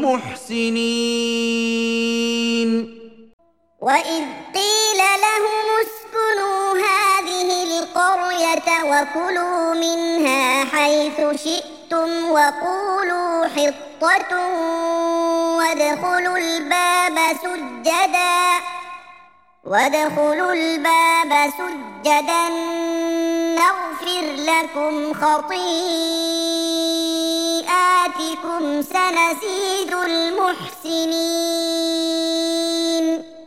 المحسنين. وإذ قيل لهم اسكنوا هذه القرية وكلوا منها حيث شئتم وقولوا حطة وادخلوا الباب سجدا وادخلوا الباب سجدا نغفر لكم خطيئاتكم سنزيد المحسنين.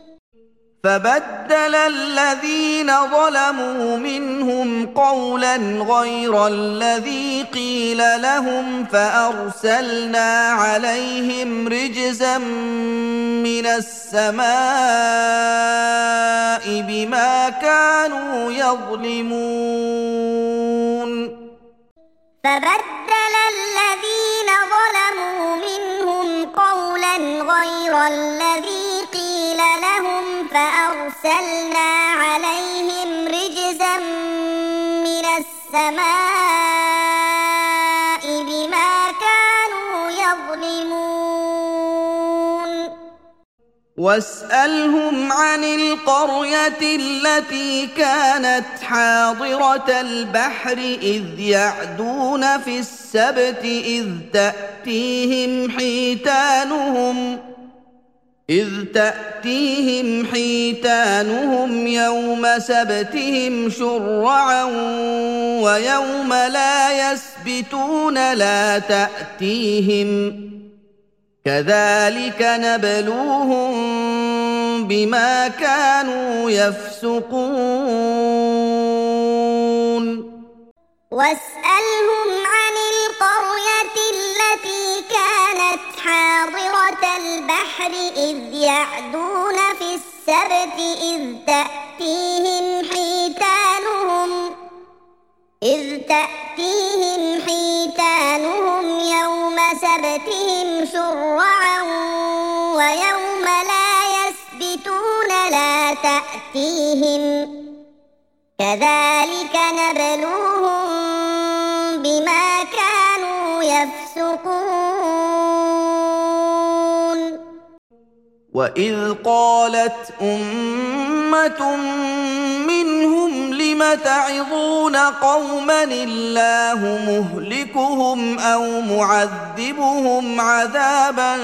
فبدل الذين ظلموا منهم قولا غير الذي قيل لهم فأرسلنا عليهم رجزا من السماء بما كانوا يظلمون. فبدل الذين ظلموا منهم قولا غير الذي قيل لهم فأرسلنا عليهم رجزا من السماء بما كانوا يظلمون. واسألهم عن القرية التي كانت حاضرة البحر إذ يعدون في السبت إذ تأتيهم حيتانهم إذ تأتيهم حيتانهم يوم سبتهم شرعا ويوم لا يسبتون لا تأتيهم كذلك نبلوهم بما كانوا يفسقون. واسألهم عن القرية التي كانت حاضرة البحر إذ يعدون في السبت إذ تأتيهم حيتانهم إذ تأتيهم حيتانهم يوم سبتهم شرعا ويوم لا يسبتون لا تأتيهم كذلك نبلوهم بما كانوا يفسقون. وإذ قالت أمة منهم لم تعظون قوما الله مهلكهم أو معذبهم عذابا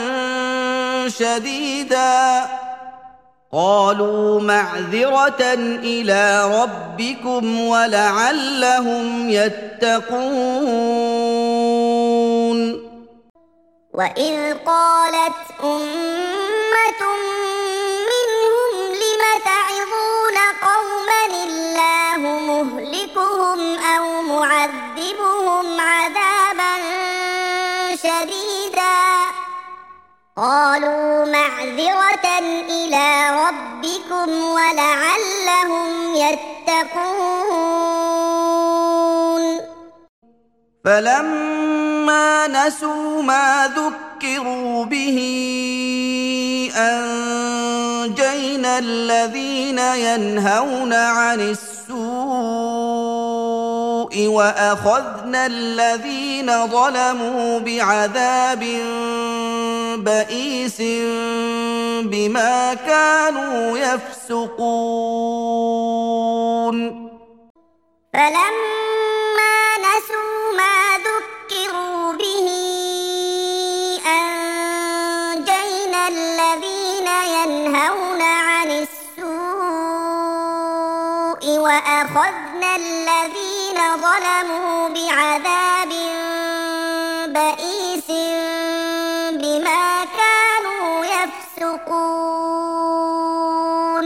شديدا قالوا معذرة إلى ربكم ولعلهم يتقون. وإذ قالت أمة منهم لم تعظون قوما الله مهلكهم أو معذبهم عذابا شديدا قالوا معذرة إلى ربكم ولعلهم يتقون. فلما نسوا ما ذكروا به أنجينا الذين ينهون عن السوء وأخذنا الذين ظلموا بعذاب بئيس بما كانوا يفسقون. فلما نسوا ما ذكروا به أنجينا الذين ينهون عن السوء وأخذنا الذين ظلموا بعذاب بئيس بما كانوا يفسقون.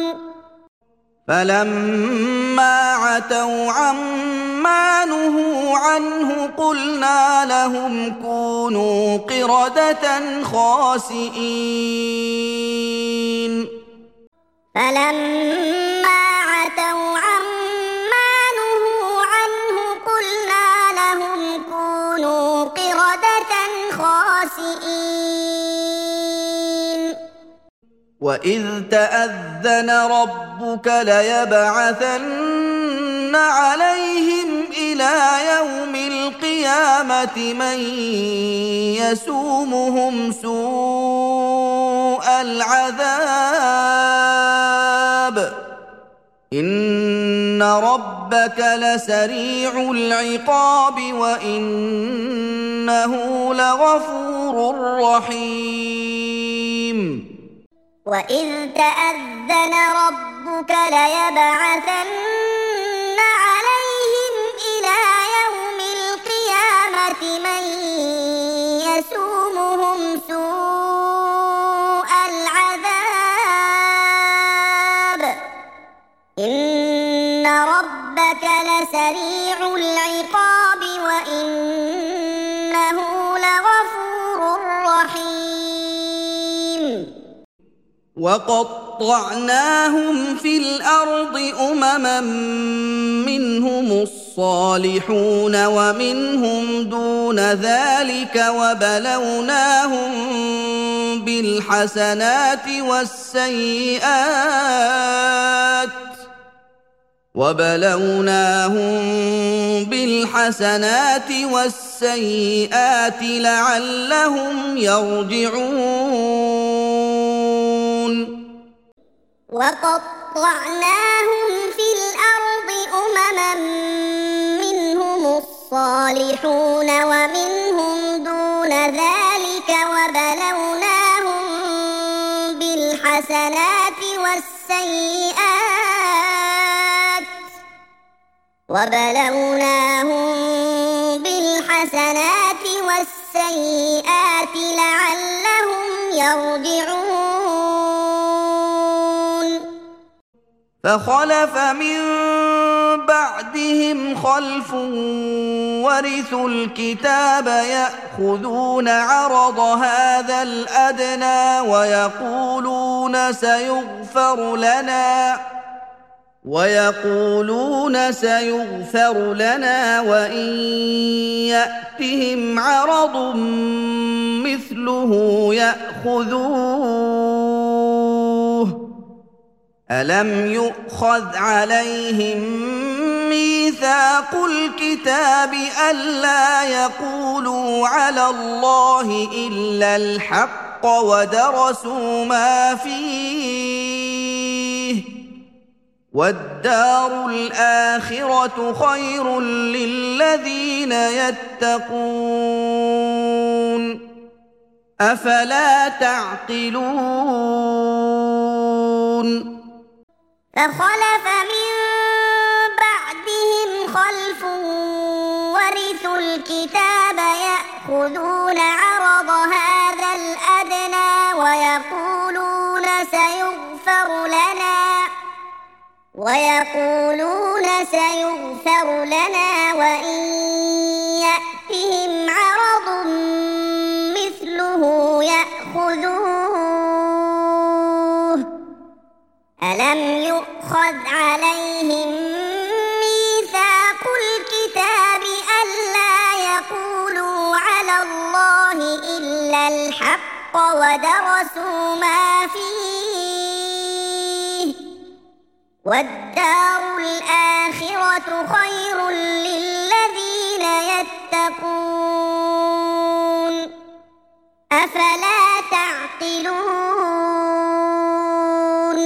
فلما عتوا عما نهوا عنه قلنا لهم كونوا قردة خاسئين. فلما عتوا عما نهوا عنه قلنا لهم كونوا قردة خاسئين وإذ تأذن ربك ليبعثن عليهم إلى يوم القيامة من يسومهم سوء العذاب إن ربك لسريع العقاب وإنه لغفور رحيم وإذ تأذن ربك ليبعثن عليهم إلى يوم القيامة من يسومهم سوء العذاب إن ربك لسريع العقاب وإنه لغفور رحيم وقطعناهم في الأرض أمما منهم الصالحون ومنهم دون ذلك وبلوناهم بالحسنات والسيئات وبلوناهم بالحسنات والسيئات لعلهم يرجعون وقطعناهم في الأرض أمما منهم الصالحون ومنهم دون ذلك وبلوناهم بالحسنات والسيئات وبلوناهم بالحسنات والسيئات لعلهم يرجعون فخلف من بعدهم خلف ورثوا الكتاب يأخذون عرض هذا الأدنى ويقولون سيغفر لنا ويقولون سيغفر لنا وإن يأتهم عرض مثله يأخذوه ألم يؤخذ عليهم ميثاق الكتاب ألا يقولوا على الله إلا الحق ودرسوا ما فيه والدار الآخرة خير للذين يتقون أفلا تعقلون فخلف من بعدهم خلف ورثوا الكتاب يأخذون عرض هذا الأدنى ويقولون سيغفر لنا ويقولون سيغفر لنا وإن يأتهم عرض مثله يأخذوه ألم يؤخذ عليهم ميثاق الكتاب ألا يقولوا على الله إلا الحق ودرسوا ما فيه والدار الآخرة خير للذين يتقون أفلا تعقلون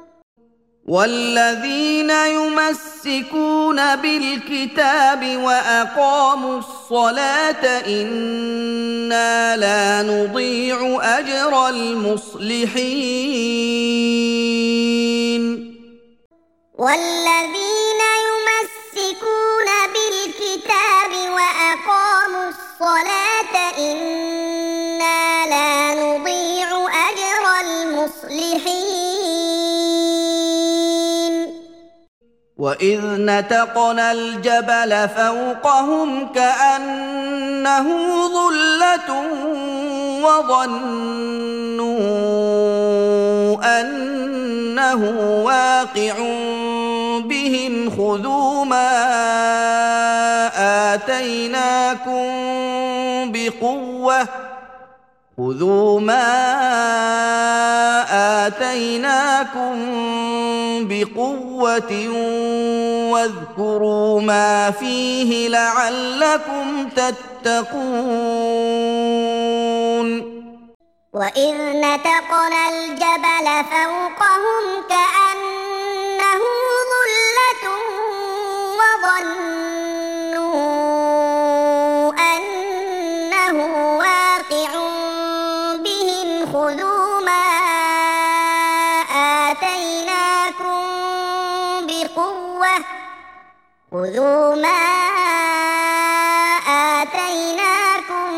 والذين يمسكون بالكتاب وأقاموا الصلاة إنا لا نضيع أجر المصلحين والذين يمسكون بالكتاب وأقاموا الصلاة إنا لا نضيع أجر المصلحين وإذ نتقنا الجبل فوقهم كأنه ظلة وظنوا أنه أنه واقع بهم خذوا ما آتيناكم بقوة خذوا ما آتيناكم بقوة واذكروا ما فيه لعلكم تتقون وإذ نتقنا الجبل فوقهم كأنه ظلة وظنوا أنه واقع بهم خذوا ما آتيناكم بقوة خذوا ما آتيناكم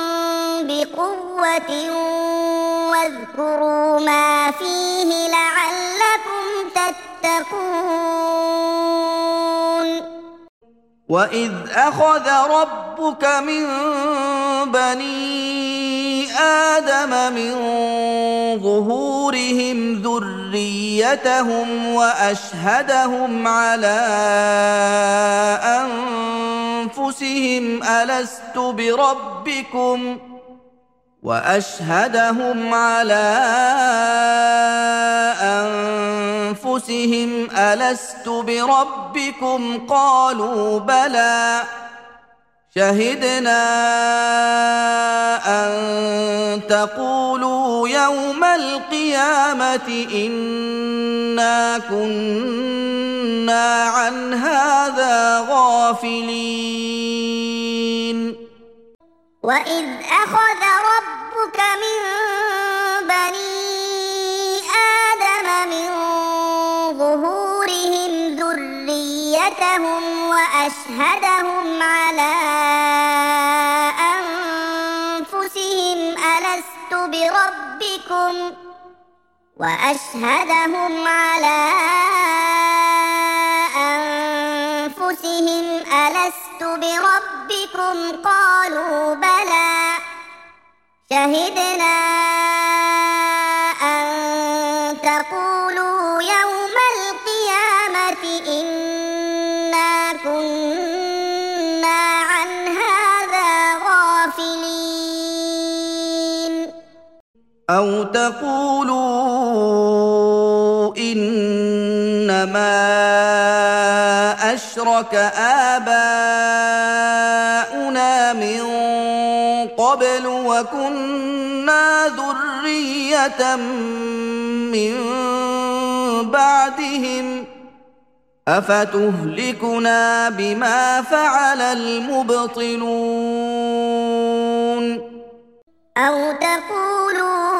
بقوة واذكروا ما فيه لعلكم تتقون وإذ أخذ ربك من بني آدم من ظهورهم ذريتهم وأشهدهم على أنفسهم ألست بربكم وأشهدهم على أنفسهم ألست بربكم قالوا بلى شهدنا أن تقولوا يوم القيامة إنا كنا عن هذا غافلين وإذ أخذ ربك من بني آدم من ظهورهم ذريتهم وأشهدهم على أنفسهم ألست بربكم وأشهدهم على أنفسهم ألست بربكم قالوا بلى شهدنا أن تقولوا يوم القيامة إنا كنا عن هذا غافلين أو تقولوا إنما أشرك آباؤنا من قبل وكنا ذرية من بعدهم أفتهلكنا بما فعل المبطلون أو تقولوا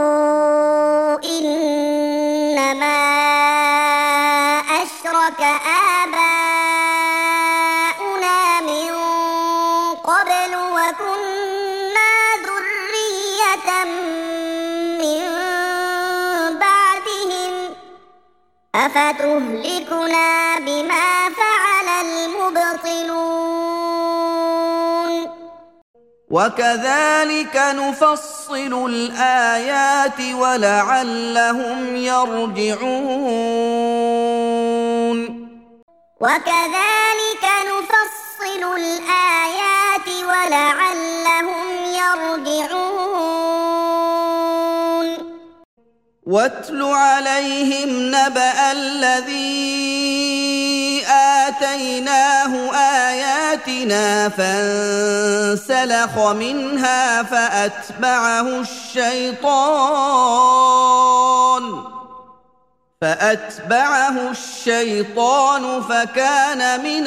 إنما أشرك آباؤنا من قبل وكنا ذرية من بعدهم أفتهلكنا بما فعل المبطلون وكذلك نفصل الآيات ولعلهم يرجعون وكذلك نفصل الآيات ولعلهم يرجعون واتل عليهم نبأ الذي آتيناه آياتنا فانسلخ منها فأتبعه الشيطان فأتبعه الشيطان فكان من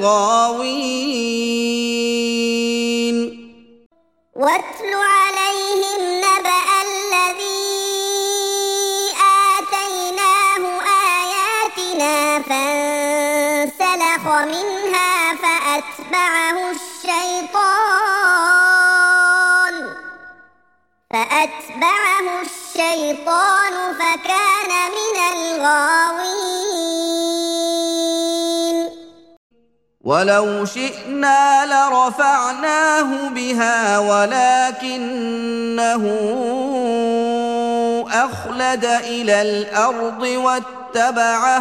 الغاوين واتل عليهم نبأ الذي آتيناه آياتنا فانسلخ منها فأتبعه الشيطان فأتبعه الشيطان فكان من الغاوين ولو شئنا لرفعناه بها ولكنه أخلد أخلد إلى الأرض واتبع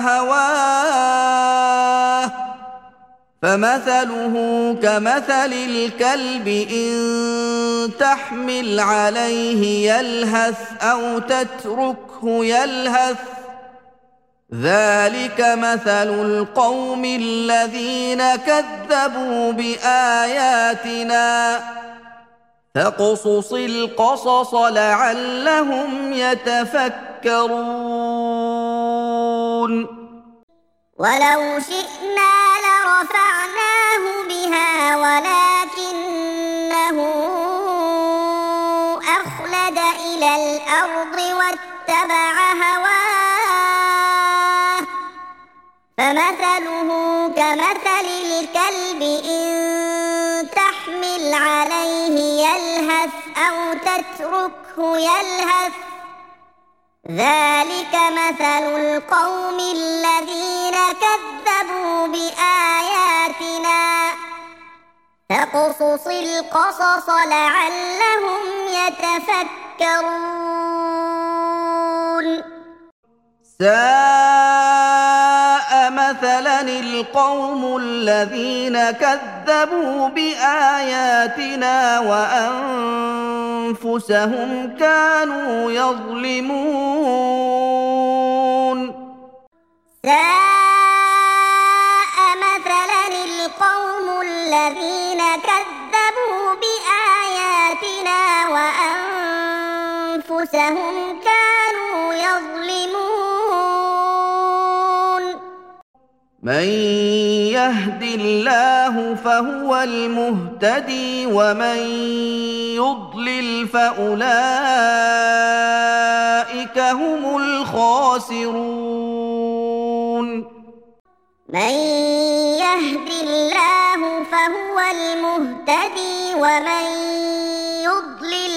هواه فمثله كمثل الكلب إن تحمل عليه يلهث أو تتركه يلهث ذلك مثل القوم الذين كذبوا بآياتنا فاقصص القصص لعلهم يتفكرون ولو شئنا لرفعناه بها ولكنه أخلد إلى الأرض واتبع هواه فمثله كمثل الكلب إن تحمل عليه يلهث أو تتركه يلهث ذلك مثل القوم الذين كذبوا بآياتنا فاقصص القصص لعلهم يتفكرون ساء مثلا القوم الذين كذبوا بآياتنا وأنفسهم كانوا يظلمون ساء مثلا القوم الذين كذبوا بآياتنا وأنفسهم كانوا يظلمون من يهد الله فهو المهتدي ومن يضلل فأولئك هم الخاسرون من يهد الله فهو المهتدي ومن يضلل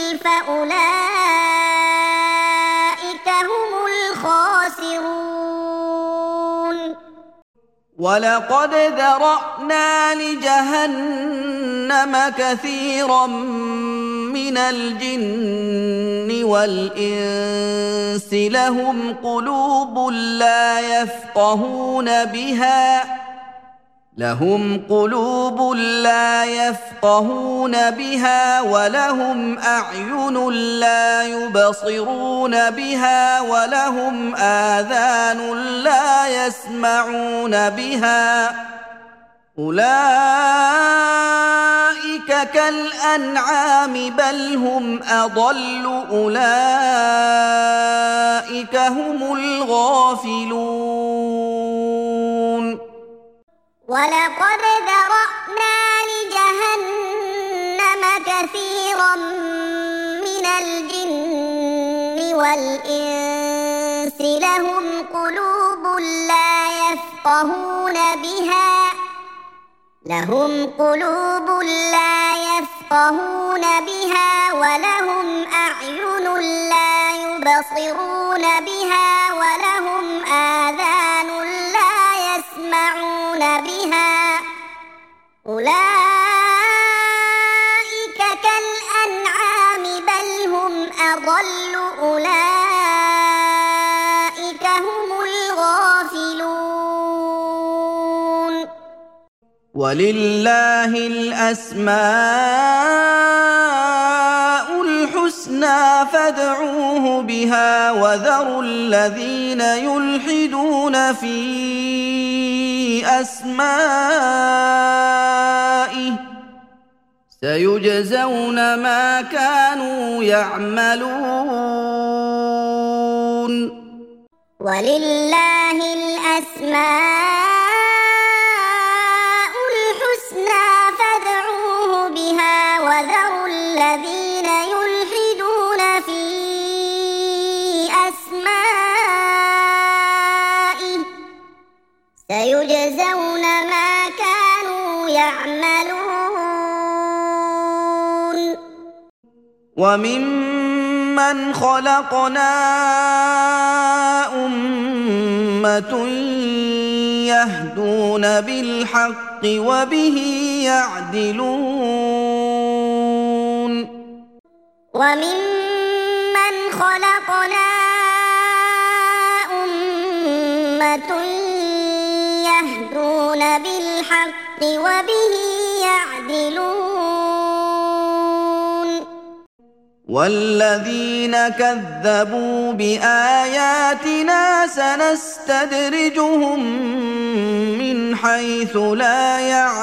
فأولئك هم الخاسرون ولقد ذرأنا لجهنم كثيرا من الجن والإنس لهم قلوب لا يفقهون بها لهم قلوب لا يفقهون بها ولهم أعين لا يبصرون بها ولهم آذان لا يسمعون بها أولئك كالأنعام بل هم أضل أولئك هم الغافلون ولقد ذرأنا لجهنم كثيرا من الجن والإنس لهم قلوب لا يفقهون بها لهم قلوب لا يفقهون بها ولهم أعين لا يبصرون بها ولهم آذان لا يسمعون بها أولئك كالأنعام بل هم أضل أولئك هم الغافلون ولله الأسماء الحسنى فادعوه بها وذروا الذين يلحدون في أسمائه سيجزون ما كانوا يعملون ولله الأسماء الحسنى فادعوه بها وذروا الذين يلحدون في أسمائه سيجزون ما كانوا يعملون وممن خلقنا أمة يهدون بالحق وبه يعدلون وممن خلقنا أمة يهدون بالحق وبه يعدلون والذين كذبوا بآياتنا سنستدرجهم من حيث لا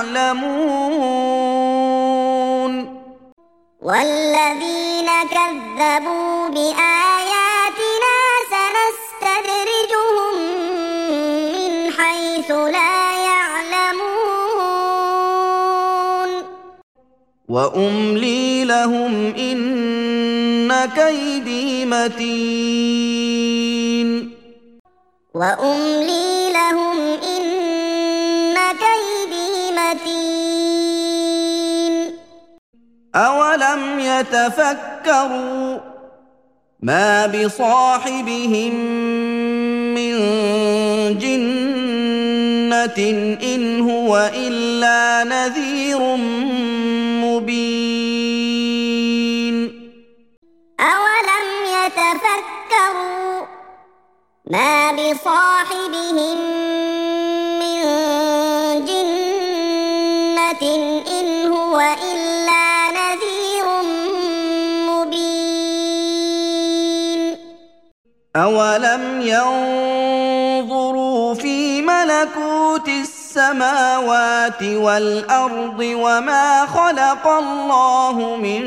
يعلمون والذين كذبوا بآياتنا سنستدرجهم من حيث لا يعلمون وأملي لهم إن كيدي متين وأملي لهم إن كيدي متين أولم يتفكروا ما بصاحبهم من جنة إن هو إلا نذير مبين أولم يتفكروا ما بصاحبهم من جنة إن هو إلا نذير مبين أولم ينظروا في ملكوت السماوات والأرض وما خلق الله من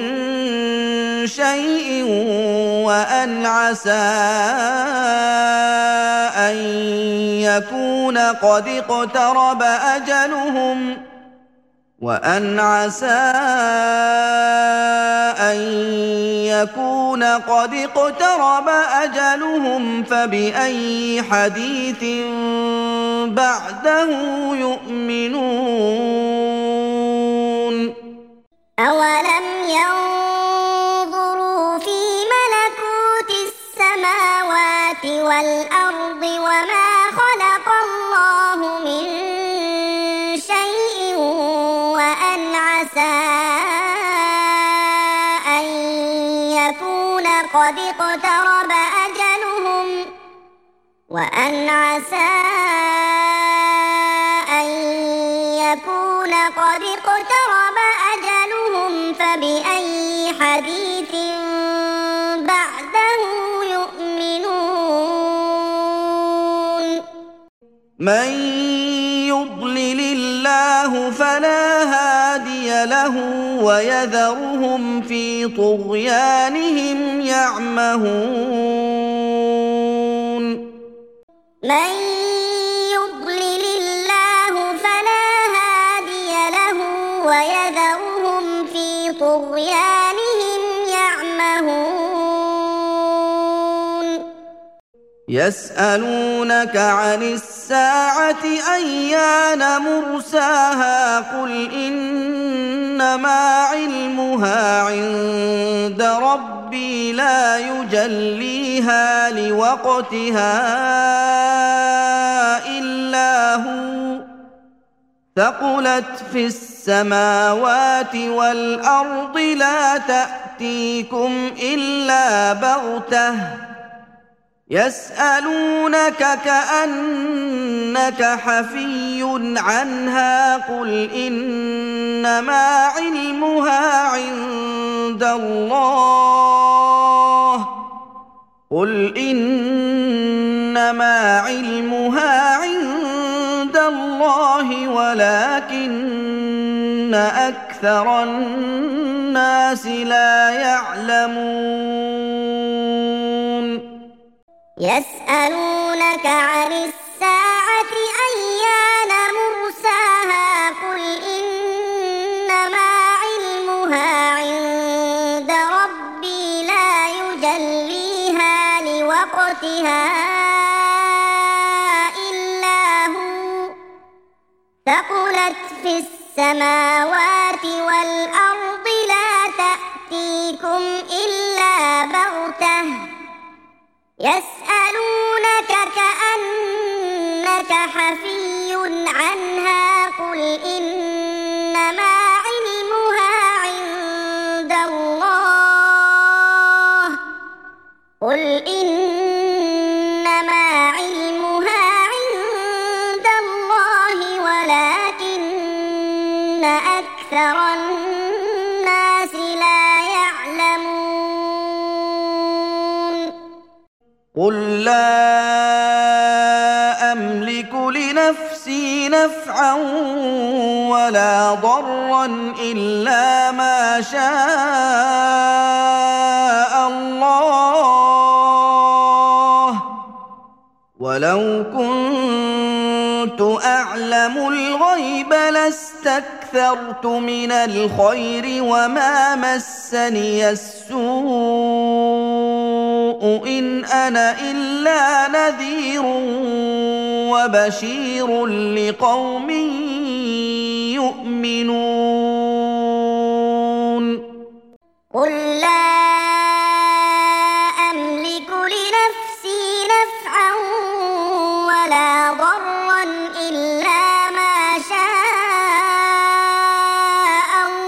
شيء وأن عسى أن يكون قد اقترب أجلهم وأن عسى أن يكون قد اقترب أجلهم فبأي حديث بعده يؤمنون أولم ينظروا في ملكوت السماوات والأرض وما خلق الله من شيء وأن عسى أن يكون قد اقترب أجلهم وأن عسى أن يكون قد اقترب أجلهم فبأي حديث بعده يؤمنون من يضلل الله فلا هادي له ويذرهم في طغيانهم يعمهون من يضلل الله فلا هادي له ويذرهم في طغيانهم يعمهون يسألونك عن الساعة أيان مرساها قل إنما علمها عند ربي لا يجليها لوقتها إلا هو ثقلت في السماوات والأرض لا تأتيكم إلا بغتة يسألونك كأنك حفي عنها قل إنما علمها عند الله قل إنما علمها عند الله ولكن أكثر الناس لا يعلمون يسألونك عن الساعة أيان مرساها قل إنما علمها عند ربي لا يجليها لوقتها إلا هو ثقلت في السماوات والأرض لا تأتيكم إلا بغتة يسألونك كأنك حفي عنها قل إنما علمها عند الله قل إنما علمها عند قل لا أملك لنفسي نفعا ولا ضرا إلا ما شاء الله ولو كنت أعلم الغيب لاستكثرت من الخير وما مسني السوء إن أنا إلا نذير وبشير لقوم يؤمنون قل لا أملك لنفسي نفعا ولا ضرا إلا ما شاء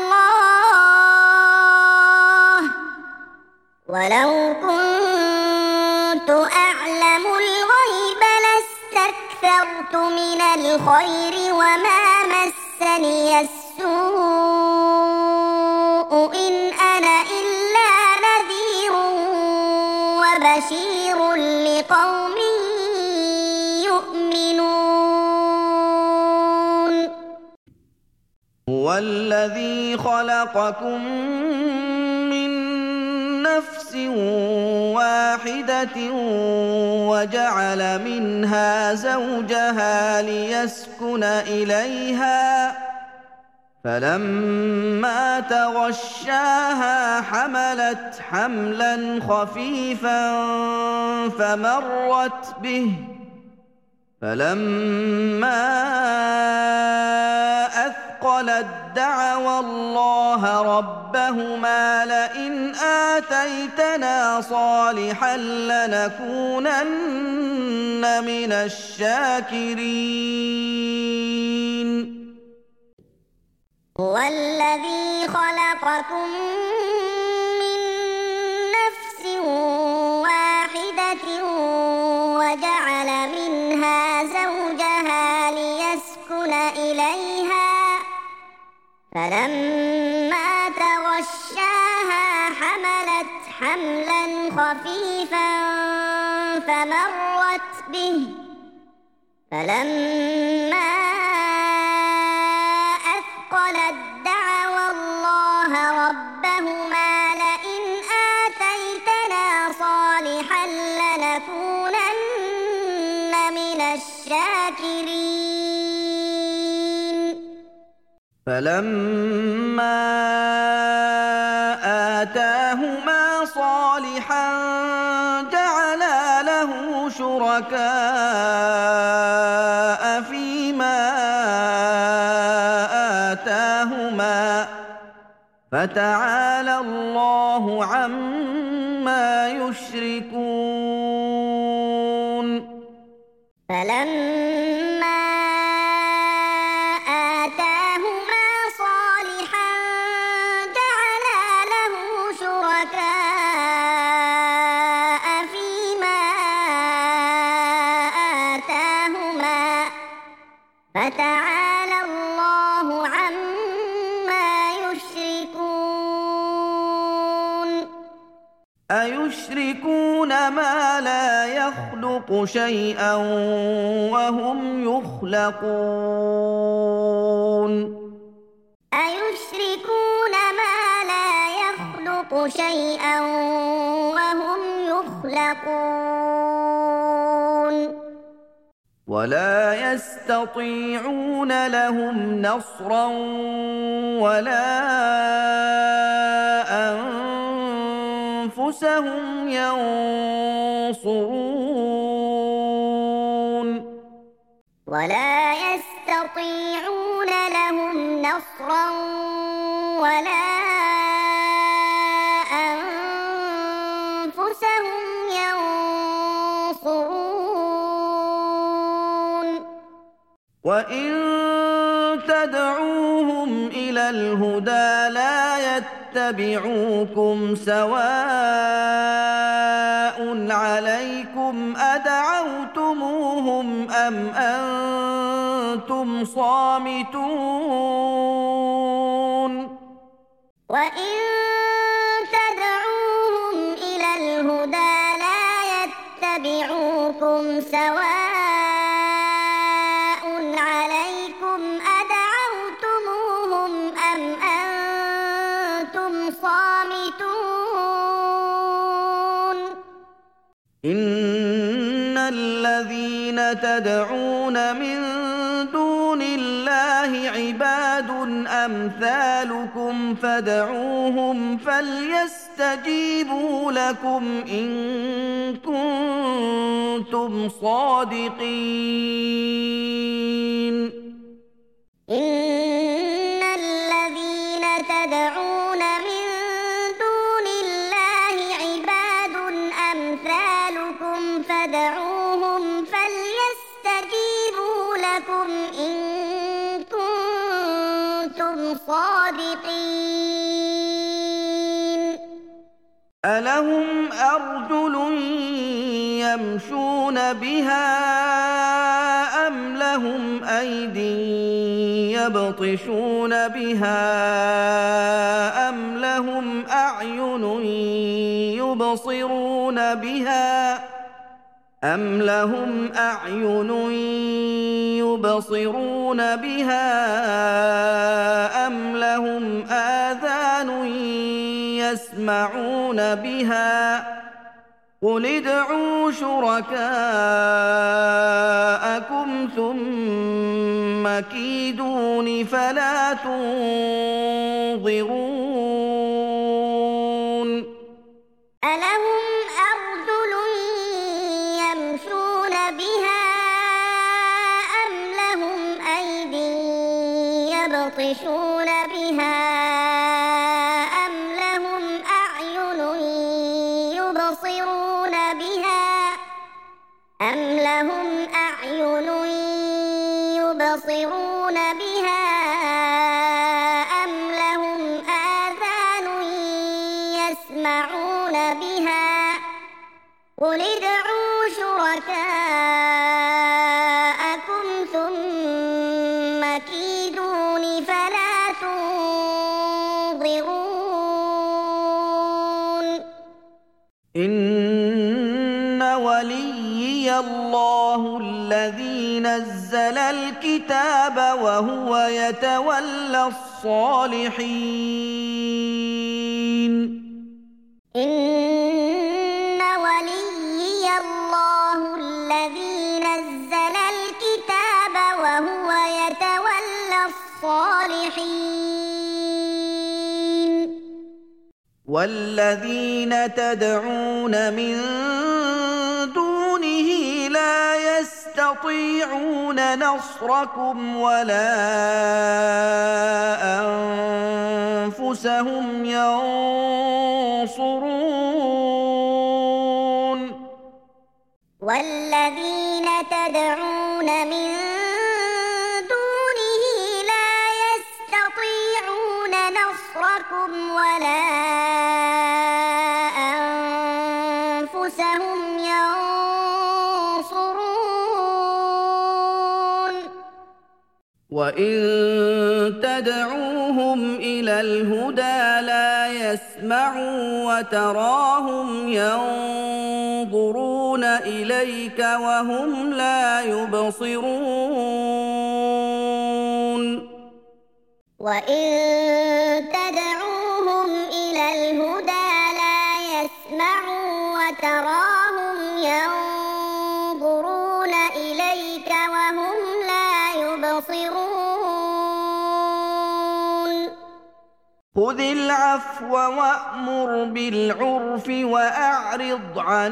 الله ولو كنت أعلم الغيب لاستكثرت من الخير وما مسني السوء إن أنا إلا نذير وبشير لقوم يؤمنون هو الذي خلقكم من نفس واحدة وجعل منها زوجها ليسكن إليها فلما تغشاها حملت حملا خفيفا فمرت به فلما أثقلت دعوا الله ربهما لئن آتيتنا صالحا لنكونن من الشاكرين هو الذي خلقكم من نفس واحدة وجعل منها زوجها ليسكن إليها فلما تغشاها حملت حملا خفيفا فمرت به فلما أثقلت دعوا الله ربهما لئن آتيتنا صالحا لنكونن من الشاكرين فلما آتاهما صالحا جعلا له شركاء فيما آتاهما فتعالى الله عما يشركون فلما آتاهما صالحا جعلا له شركاء فيما آتاهما فتعالى الله عما يشركون أيشركون ما لا يخلق شيئا وهم يخلقون أيشركون ما لا يخلق شيئا وهم يخلقون ولا يستطيعون لهم نصرا ولا أنفسهم ينصرون ولا يستطيعون لهم نصرا ولا أنفسهم ينصرون وإن تدعوهم إلى الهدى لا يتبعوكم سواء عليكم أدعوتموهم أم أنتم صامتون وإن تدعوهم إلى الهدى لا سواء عليكم أدعوتموهم أم أنتم صامتون إن الذين تدعون من دون الله عباد أمثالكم فادعوهم فليستجيبوا لكم إن كنتم صادقين إن الذين تدعون من دون الله عباد أمثالكم فادعوهم فليستجيبوا لكم إن كنتم صادقين ألهم أرجل يمشون بها أم لهم أيد يبطشون بها أم لهم أعين يبصرون بها أم لهم أعين يبصرون بها أم لهم آذان يسمعون بها قل ادعوا شركاءكم ثم كيدون فلا تنظرون ألهم أرجل يمشون بها أم لهم أيد يبطشون بها أم لهم أعين يبصرون بها أم لهم أعين يبصرون بها أم لهم آذان يسمعون بها قل ادعوا شركاءكم ثم كيدون فلا تنظرون إن وليي الله الذي نزل الكتاب وهو يتولى الصالحين إن وليي الله الذي نزل الكتاب وهو يتولى الصالحين والذين تدعون من دونه لا يستطيعون نصركم ولا أنفسهم ينصرون والذين تدعون من دونه لا يستطيعون نصركم ولا أنفسهم ينصرون وإن تدعوهم إلى الهدى لا يسمعوا وتراهم ينظرون إليك وهم لا يبصرون وإن تدعوهم إلى الهدى لا يسمعوا وتراهم ينظرون إليك وهم لا يبصرون خذ العفو وأمر بالعرف وأعرض عن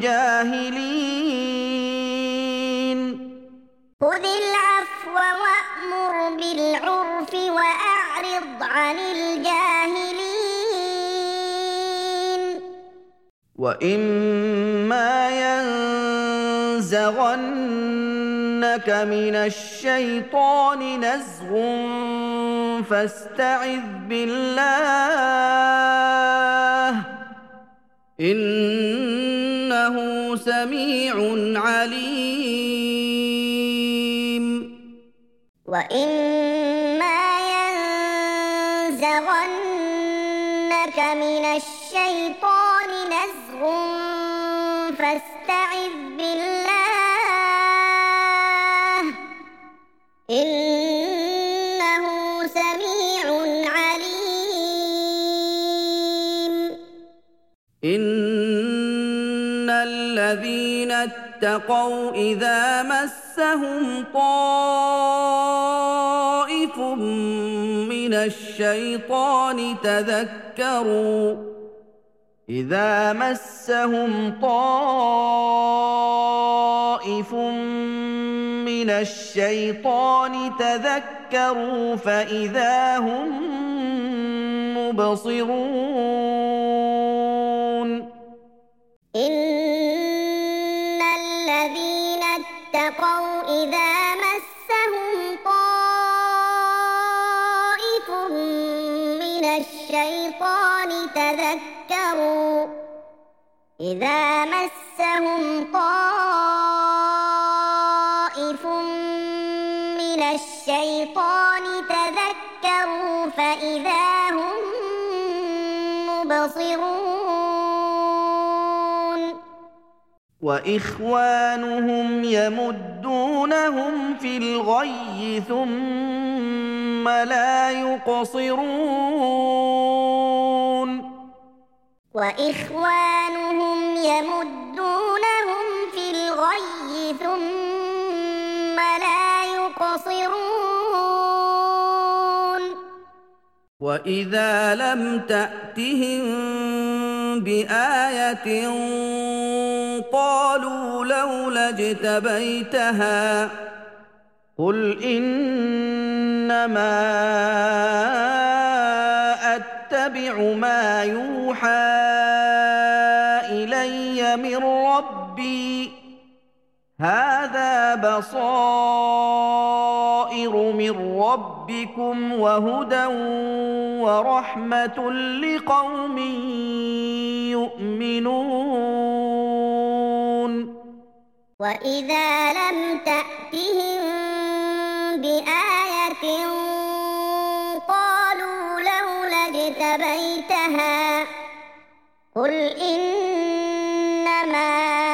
الجاهلين خذ العفو وأمر بالعرف وأعرض عن الجاهلين وإما ينزغنك من الشيطان نزغ فاستعذ بالله إنه سميع عليم وإما ينزغنك من الشيطان نزغ فاستعذ بالله إنه سميع عليم. إن الذين اتقوا إذا مسهم طائف من الشيطان تذكروا إذا مسهم طائف من الشيطان تذكروا فإذا هم مبصرون. إن الذين اتقوا إذا مسهم طائف من الشيطان تذكروا إذا مسهم طائف من الشيطان تذكروا فإذا هم مبصرون. وإخوانهم يمدونهم في الغي ثم لا يقصرون. وإخوانهم يمدونهم في الغي ثم لا يقصرون. وإذا لم تأتهم بآية قالوا لولا اجتبيتها قل إنما أتبع ما يوحى إلي من ربي هذا بصائر من ربكم وهدى ورحمة لقوم يؤمنون. وإذا لم تأتهم بآية قالوا لولا اجتبيتها قل إنما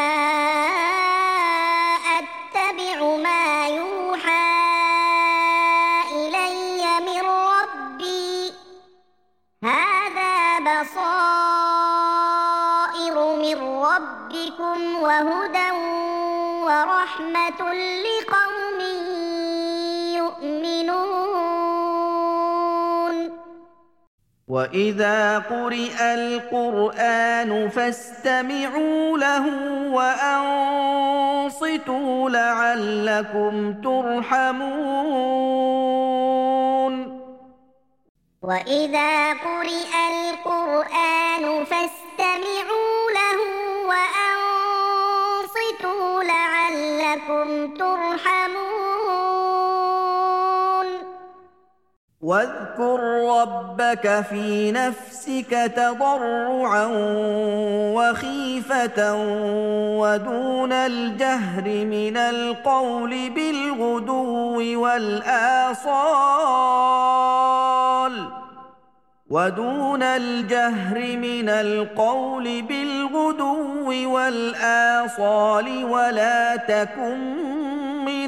أتبع ما يوحى إلي من ربي هذا بصائر من ربكم وهدى ورحمة لقوم يؤمنون. وإذا قرئ القرآن فاستمعوا له وأنصتوا لعلكم ترحمون. وإذا قرئ القرآن فاستمعوا له وأنصتوا لعلكم ترحمون. واذكر ربك في نفسك تضرعا وخيفة ودون الجهر من القول بالغدو والآصال ودون الجهر من القول بالغدو والآصال ولا تكن من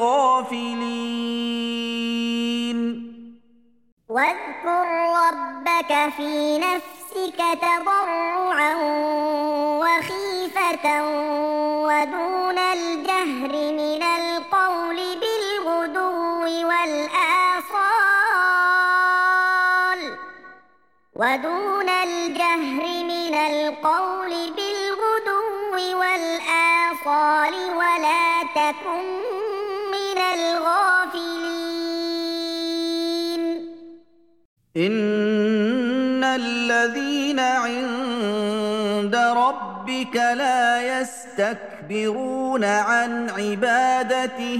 الغافلين. واذكر ربك في نفسك تضرعا وخيفة ودون الجهر من القول بالغدو والآصال ودون الجهر من القول بالغدو والآصال ولا تكن من الغافلين. إن الذين عند ربك لا يستكبرون عن عبادته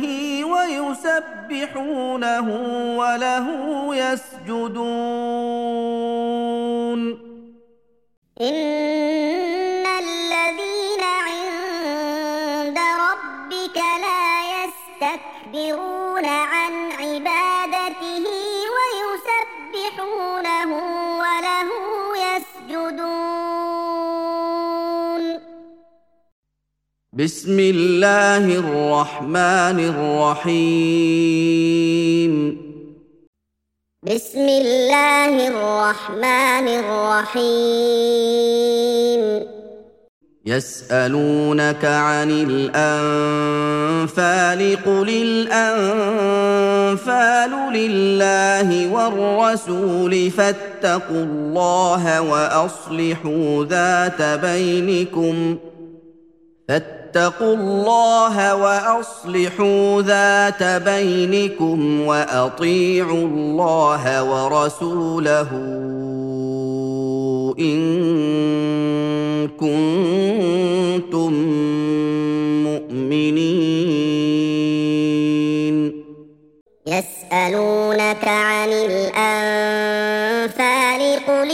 ويسبحونه وله يسجدون. إن الذين عند ربك لا يستكبرون عن عبادته ويسبحونه وله يسجدون. بسم الله الرحمن الرحيم بسم الله الرحمن الرحيم يسألونك عن الأنفال قل الأنفال لله والرسول فاتقوا الله وأصلحوا ذات بينكم فاتقوا الله وأصلحوا ذات بينكم وأطيعوا الله ورسوله إن كنتم مؤمنين يسألونك عن الأنفال قل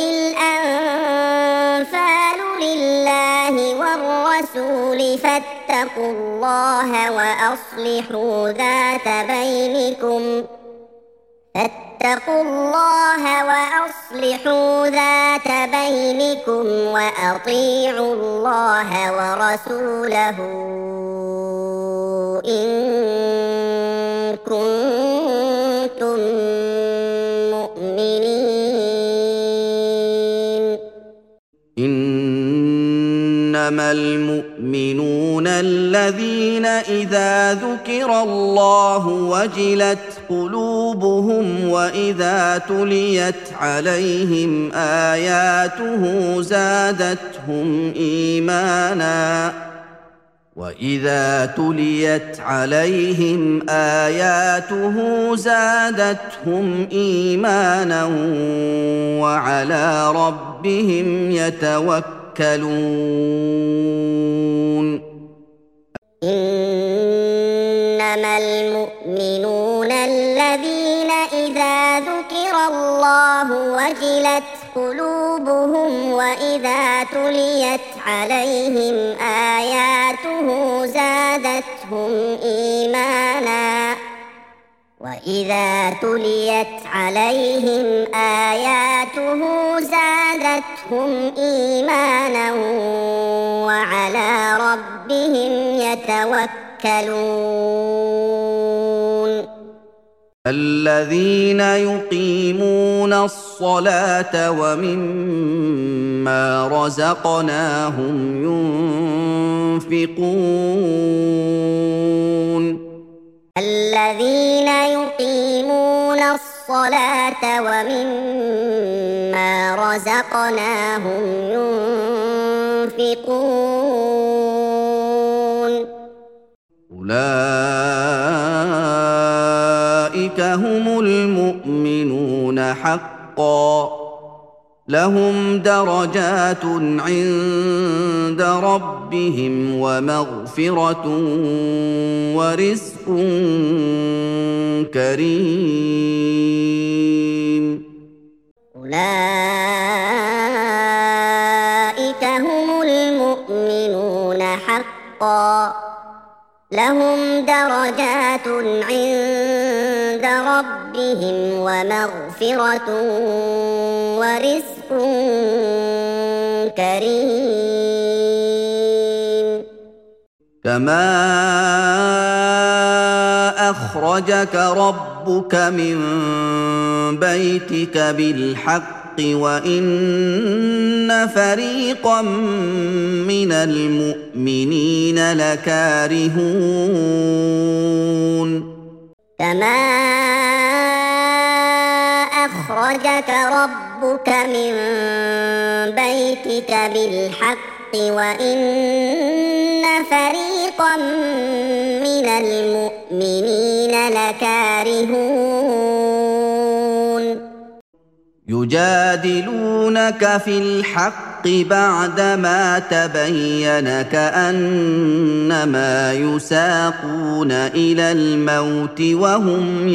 الأنفال لله والرسول فاتقوا الله وأصلحوا ذات بينكم فاتقوا الله وأصلحوا ذات بينكم وأطيعوا الله ورسوله إن كنتم مؤمنين إنما المؤمنون الذين إذا ذكر الله وجلت قلوبهم وإذا تليت عليهم آياته زادتهم إيمانا وإذا تليت عليهم آياته زادتهم إيمانا وعلى ربهم يتوكلون إنما المؤمنون الذين إذا ذكر الله وجلت قلوبهم وإذا تليت عليهم آياته زادتهم إيمانا وإذا تليت عليهم آياته زادتهم إيمانا وعلى ربهم يتوكلون الذين يقيمون الصلاة ومما رزقناهم ينفقون الذين يقيمون الصلاة ومما رزقناهم ينفقون أولئك هم المؤمنون حقا لهم درجات عند ربهم ومغفرة ورزق كريم أولئك هم المؤمنون حقا لهم درجات عند ربهم ومغفرة ورزق كريم كما أخرجك ربك من بيتك بالحق وإن فريقا من المؤمنين لكارهون كما أخرجك ربك من بيتك بالحق وإن فريقا من المؤمنين لكارهون يجادلونك في الحق بعدما تبين كأنما يساقون إلى الموت وهم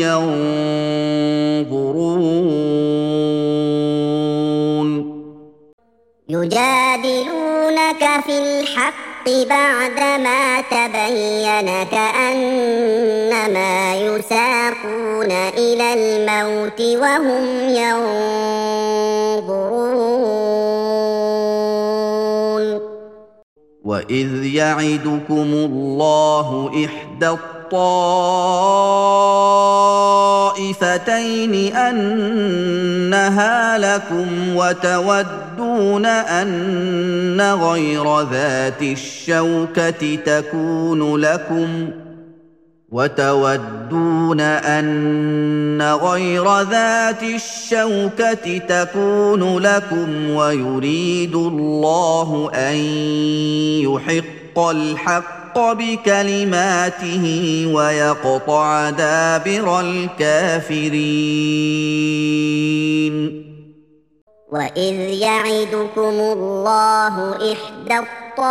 ينظرون يجادلونك في الحق بعدما تبين كأنما يساقون إلى الموت وهم ينظرون وإذ يعدكم الله إحدى الطائفتين أنها لكم وتودون أن غير ذات الشوكة تكون لكم وتودون أن غير ذات الشوكة تكون لكم ويريد الله أن يحق الحق بكلماته ويقطع دابر الكافرين. وإذ يعدكم الله إحدى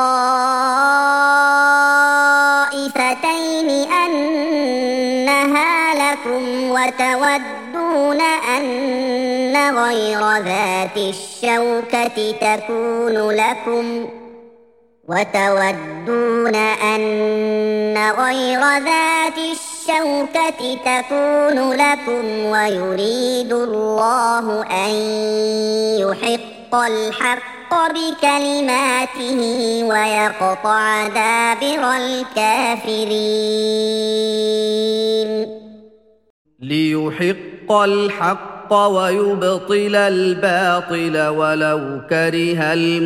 الطائفتين أنها لكم وتودون أن غير ذات الشوكة تكون لكم وتودون أن غير ذات الشوكة تكون لكم ويريد الله أن يحق الحق بكلماته ويقطع دابر الكافرين. ليحق الحق ويبطل الباطل ولو كره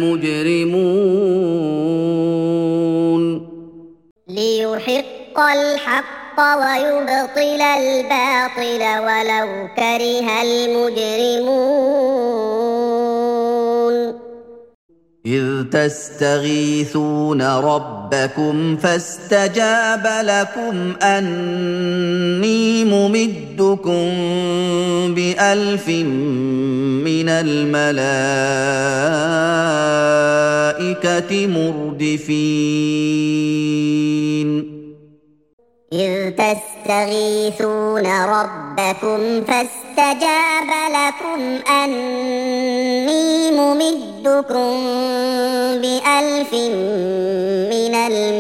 المجرمون. ليحق الحق ويبطل الباطل ولو كره المجرمون. إذ تستغيثون ربكم فاستجاب لكم أني ممدكم بألف من الملائكة مردفين. إذ تستغيثون ربكم فاستجاب لكم أني ممدكم بألف من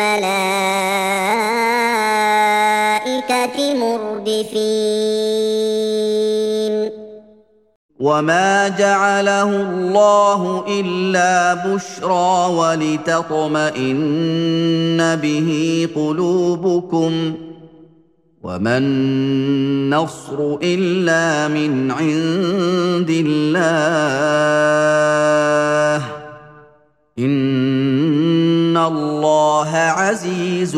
الملائكة مردفين. وما جعله الله إلا بشرى ولتطمئن به قلوبكم وما النصر إلا من عند الله إن الله عزيز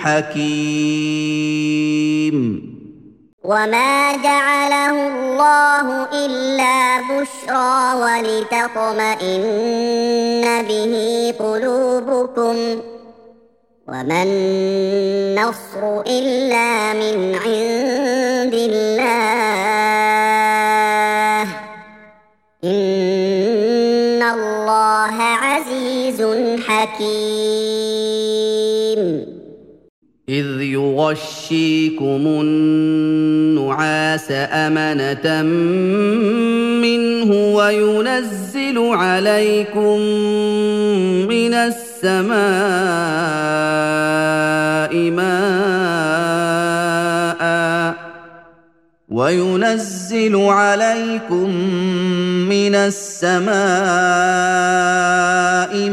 حكيم. وما جعله الله إلا بشرى ولتطمئن به قلوبكم وما النصر إلا من عند الله إن الله عزيز حكيم. إذ يغشيكم النعاس أمنة منه وينزل عليكم من السماء ماء وينزل عليكم من السماء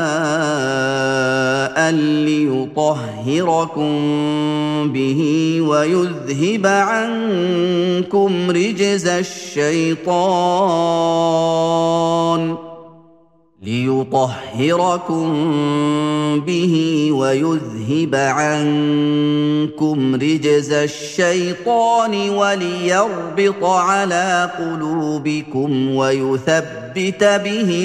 ماء ليطهركم به ويذهب عنكم رجز الشيطان ليطهركم به ويذهب عنكم رجز الشيطان وليربط على قلوبكم ويثبت به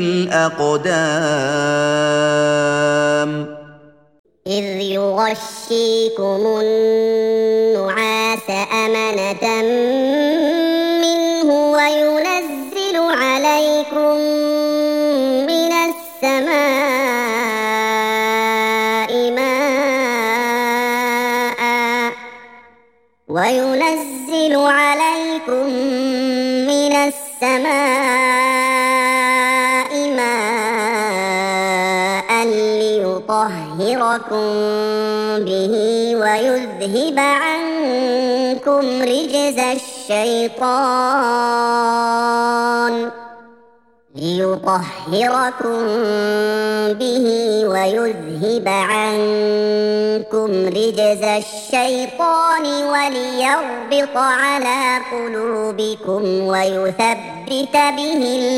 الأقدام. إذ يغشيكم النعاس أمنة منه وينزل عليكم من السماء ماء وينزل عليكم من السماء ماء ليطهركم به ويذهب عنكم رجز الشيطان ليطهركم به ويذهب عنكم رجز الشيطان وليربط على قلوبكم ويثبت به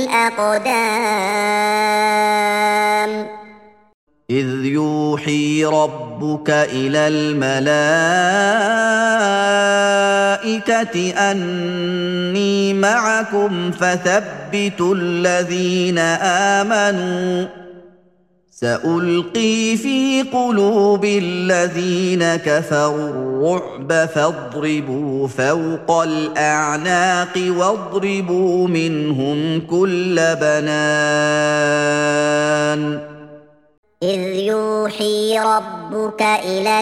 الأقدام إذ يوحي ربك إلى الملائكة أني معكم فثبتوا الذين آمنوا سألقي في قلوب الذين كفروا الرعب فاضربوا فوق الأعناق واضربوا منهم كل بنان إذ يوحي ربك إلى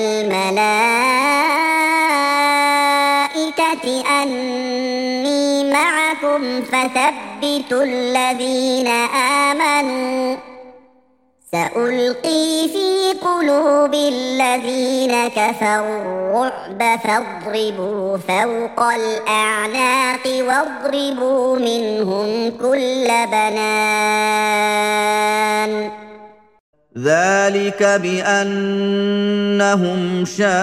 الملائكة أني معكم فثبتوا الذين آمنوا سألقي في قلوب الذين كفروا الرعب فاضربوا فوق الأعناق واضربوا منهم كل بنان ذلك بأنهم شاقوا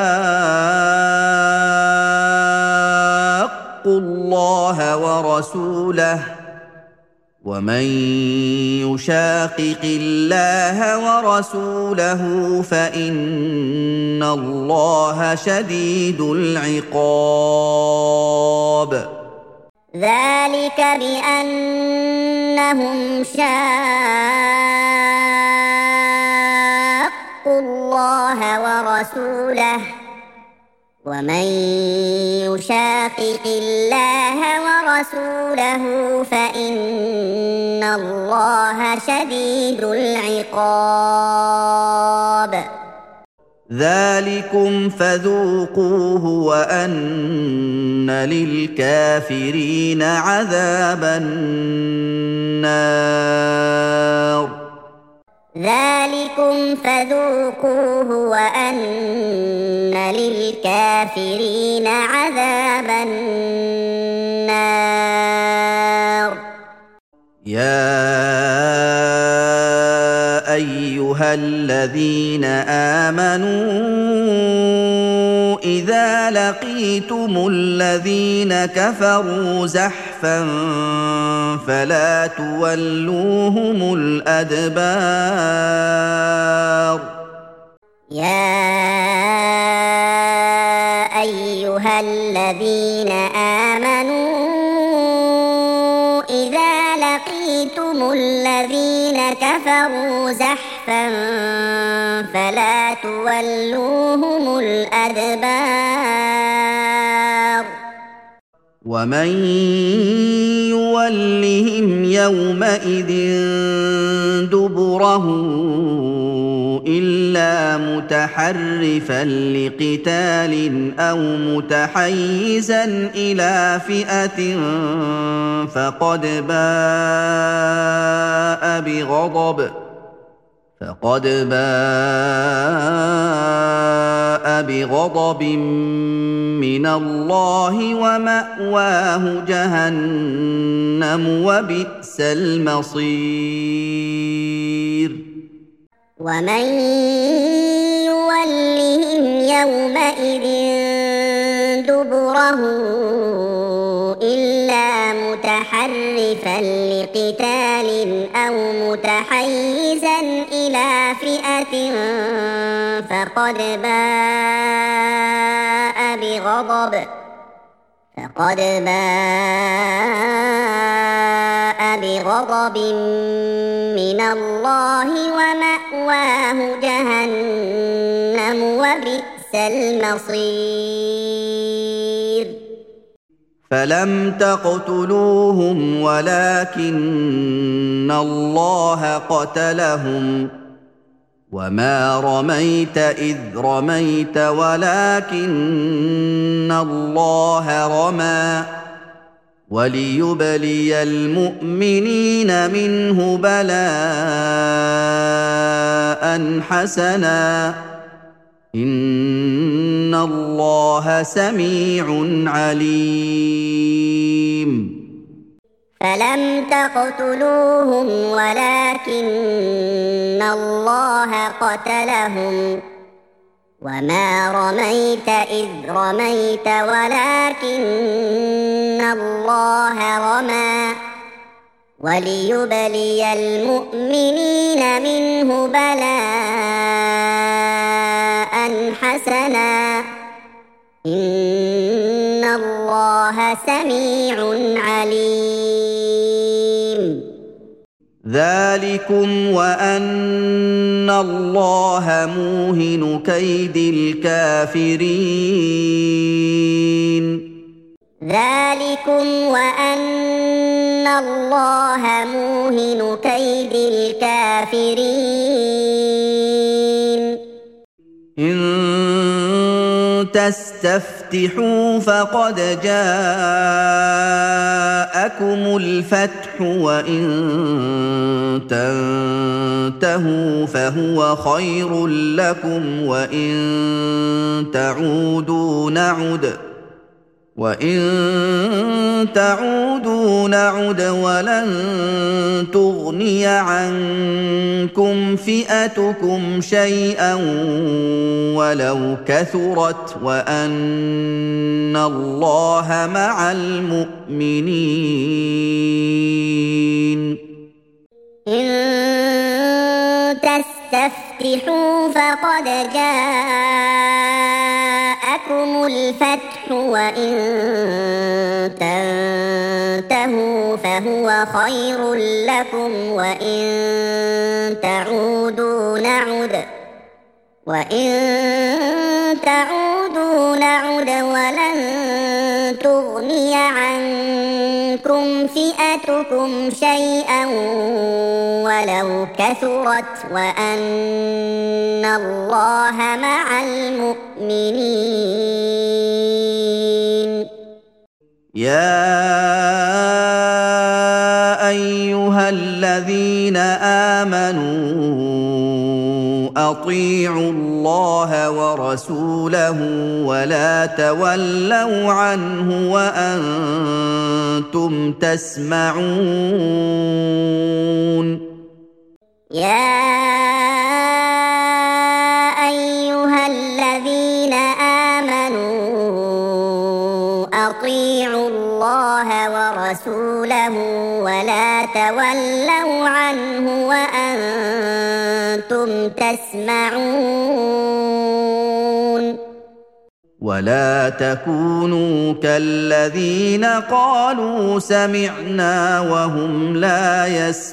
الله ورسوله ومن يشاقق الله ورسوله فإن الله شديد العقاب ذلك بأنهم شاقوا الله ورسوله ومن يشاقق الله ورسوله فإن الله شديد العقاب ذلكم فذوقوه وأن للكافرين عذاب النار ذلكم فذوقوه وأن للكافرين عذاب النار يا أيها الذين آمنوا إذا لقيتم الذين كفروا زحفا فلا تولوهم الأدبار يا أيها الذين آمنوا إذا لقيتم الذين كفروا زحفا فلا تولوهم الأدبار ومن يولهم يومئذ دبره إلا متحرفا لقتال أو متحيزا إلى فئة فقد باء بغضب فقد باء بغضب من الله ومأواه جهنم وبئس المصير ومن يولهم يومئذ دبره إلا متحرفا لقتال أو متحيزا إلى فئة فقد باء بغضب فقد باء بغضب من الله ومأواه جهنم وبئس المصير فلم تقتلوهم ولكن الله قتلهم وما رميت إذ رميت ولكن الله رمى وليبلي المؤمنين منه بلاء حسنا إن الله سميع عليم فلم تقتلوهم ولكن الله قتلهم وما رميت إذ رميت ولكن الله رمى وليبلي المؤمنين منه بلاء حسنا إن الله سميع عليم. ذلكم وأن الله موهن كيد الكافرين. ذلكم وأن الله موهن كيد الكافرين. إن تستفتحوا فقد جاءكم الفتح وإن تنتهوا فهو خير لكم وإن تعودوا نعد وَإِن تَعُودُوا نَعُدْ وَلَن تُغْنِيَ عَنكُمْ فِئَتُكُمْ شَيْئًا وَلَوْ كَثُرَتْ وَأَنَّ اللَّهَ مَعَ الْمُؤْمِنِينَ. إِن تَسْتَفْتِحُوا فَقَدْ جَاءَكُمُ الْفَتْحُ وَإِن تَنتَهُوا فَهُوَ خَيْرٌ لَّكُمْ وَإِن تعودوا نعد وَإِن تعودوا نعد وَلَن تُغْنِيَ عَنكُمْ فِئَتُكُمْ شَيْئًا وَلَوْ كَثُرَتْ وَأَنَّ اللَّهَ مَعَ الْمُؤْمِنِينَ. يَا أَيُّهَا الَّذِينَ آمَنُوا أطيعوا الله ورسوله ولا تولوا عنه وأنتم تسمعون. يا أيها الذين آمنوا أطيعوا الله ورسوله ولا تولوا عنه وأنتم تسمعون. ولا تكونوا كالذين قالوا سمعنا وهم لا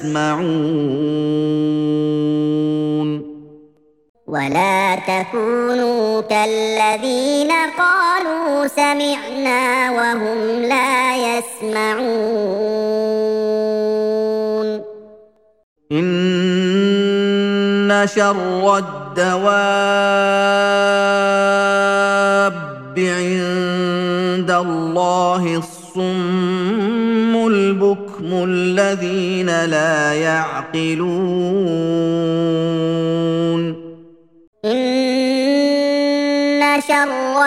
يسمعون. ولا تكونوا كالذين قالوا سمعنا وهم لا يسمعون. إن شر الدواب عند الله الصم البكم الذين لا يعقلون. إن شر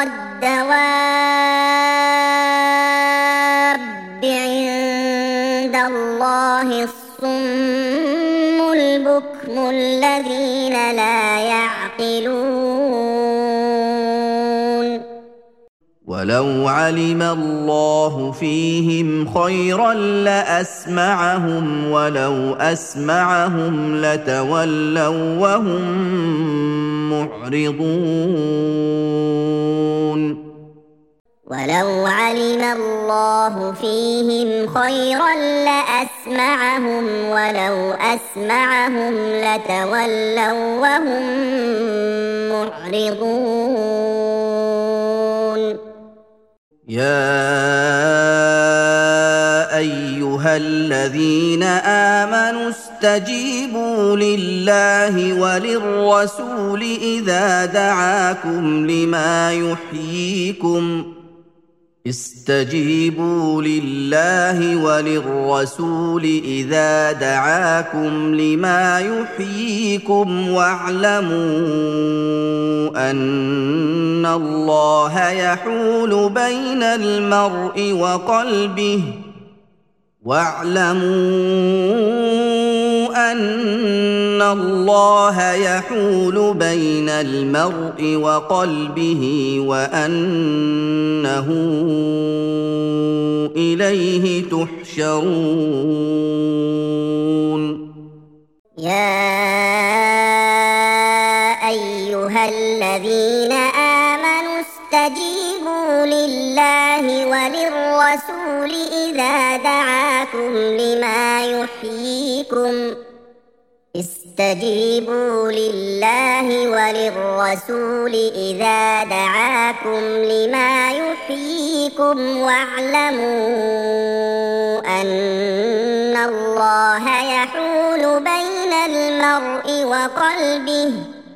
الدواب عند الله الصم البكم الذين لا يعقلون. ولو علم الله فيهم خيرا لأسمعهم ولو أسمعهم لتولوا وهم معرضون. ولو علم الله فيهم خيرا لأسمعهم ولو أسمعهم لتولوا وهم معرضون. يا أيها الذين آمنوا استجيبوا لله وللرسول إذا دعاكم لما يحييكم استجيبوا لله وللرسول إذا دعاكم لما يحييكم واعلموا أن الله يحول بين المرء وقلبه واعلموا أن الله يحول بين المرء وقلبه وأنه إليه تحشرون. يا أيها الذين آمنوا استجيبوا لله وللرسول إذا دعاكم لما يحييكم استجيبوا لله وللرسول إذا دعاكم لما يحييكم واعلموا أن الله يحول بين المرء وقلبه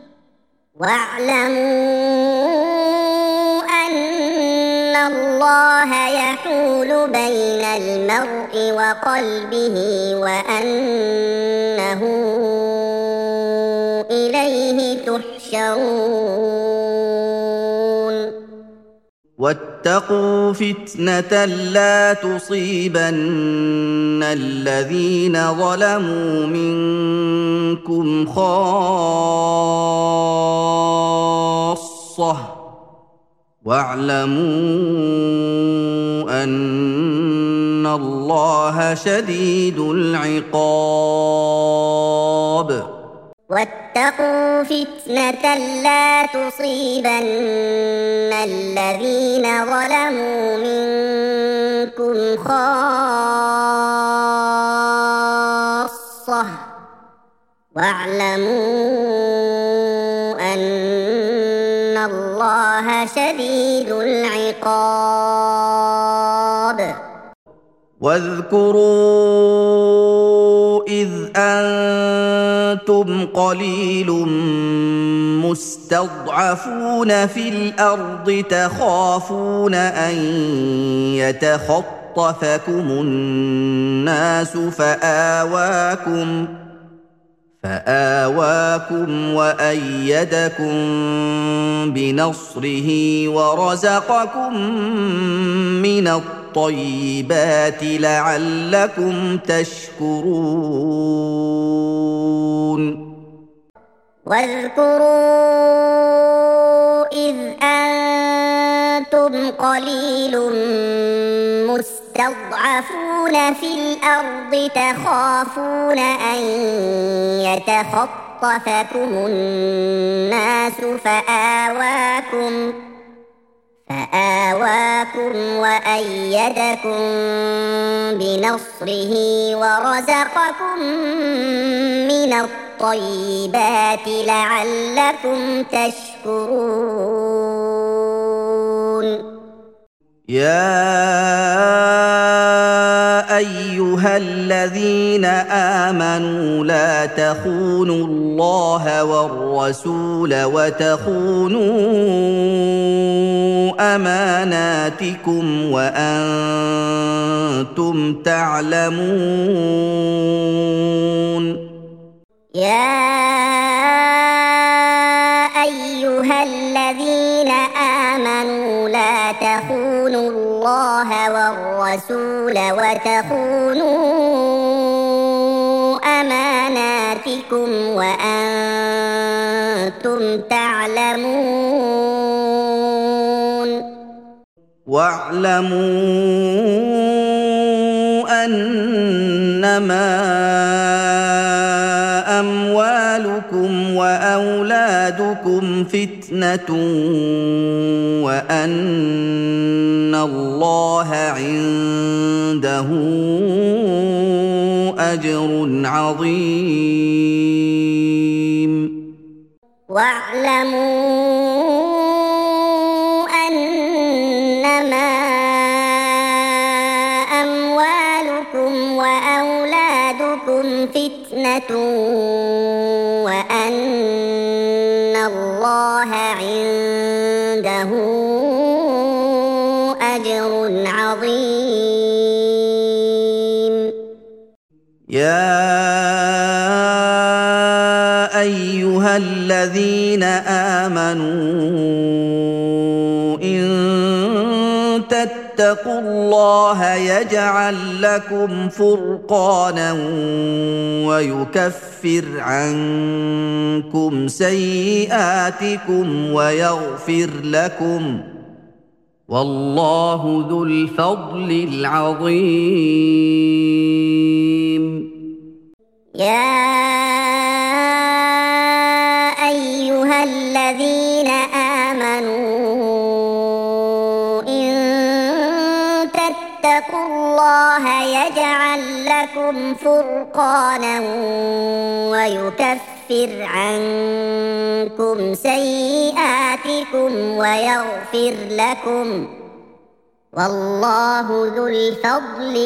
واعلموا أن الله يحول بين المرء وقلبه وأنه إليه تحشرون. واتقوا فتنة لا تصيبن الذين ظلموا منكم خاصة واعلموا أن الله شديد العقاب. واتقوا فتنة لا تصيبن الذين ظلموا منكم خاصة واعلموا أن الله شديد العقاب. واذكروا إذ أنتم قليل مستضعفون في الأرض تخافون أن يتخطفكم الناس فآواكم فآواكم وأيدكم بنصره ورزقكم من الطيبات لعلكم تشكرون. واذكروا إذ أنتم قليل مستضعفون في الأرض تخافون أن يتخطفكم الناس فآواكم فآواكم وأيدكم بنصره ورزقكم من الطيبات لعلكم تشكرون. يا أيها الذين آمنوا لا تخونوا الله والرسول وتخونوا أماناتكم وأنتم تعلمون. يا أيها الذين آمنوا لا تخونوا الله والرسول وتخونوا أماناتكم وأنتم تعلمون. واعلموا أنما أموالكم وأولادكم فتنة وأن الله عنده أجر عظيم. واعلموا أنما أموالكم وأولادكم فتنة وأن الله عنده أجر عظيم. يا أيها الذين آمنوا إن تتقوا تتقوا الله يجعل لكم فرقانا ويكفر عنكم سيئاتكم ويغفر لكم والله ذو الفضل العظيم. يا أيها الذين آمنوا إن تتقوا الله يجعل لكم فرقانا ويكفر عنكم سيئاتكم ويغفر لكم والله ذو الفضل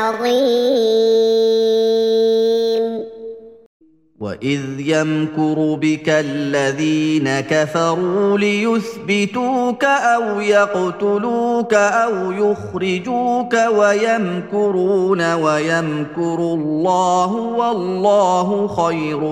العظيم. وإذ يمكر بك الذين كفروا ليثبتوك أو يقتلوك أو يخرجوك ويمكرون ويمكر الله والله خير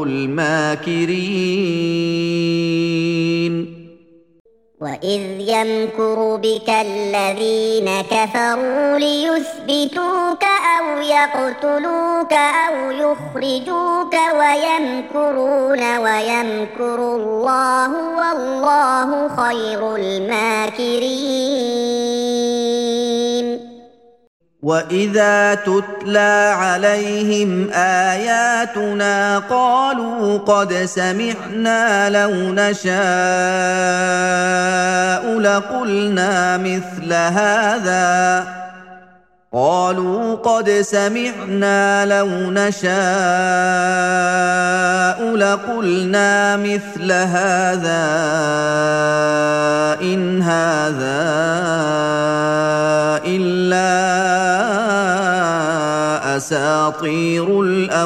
الماكرين. وإذ يمكر بك الذين كفروا ليثبتوك أو يقتلوك أو يخرجوك ويمكرون ويمكر الله والله خير الماكرين. وإذا تتلى عليهم آياتنا قالوا قد سمعنا لو نشاء لقلنا مثل هذا قالوا قد سمعنا لو نشاء لقلنا مثل هذا إن هذا إلا أساطير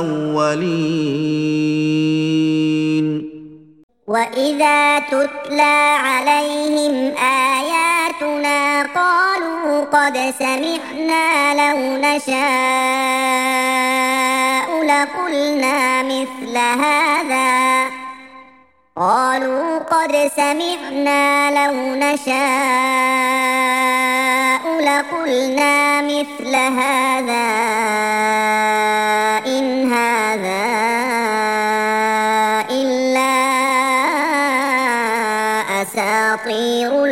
الأولين. وإذا تتلى عليهم آياتنا قالوا قد سمعنا لو نشاء لقلنا مثل هذا قالوا قد سمعنا لو نشاء لقلنا مثل هذا إن هذا إلا أساطير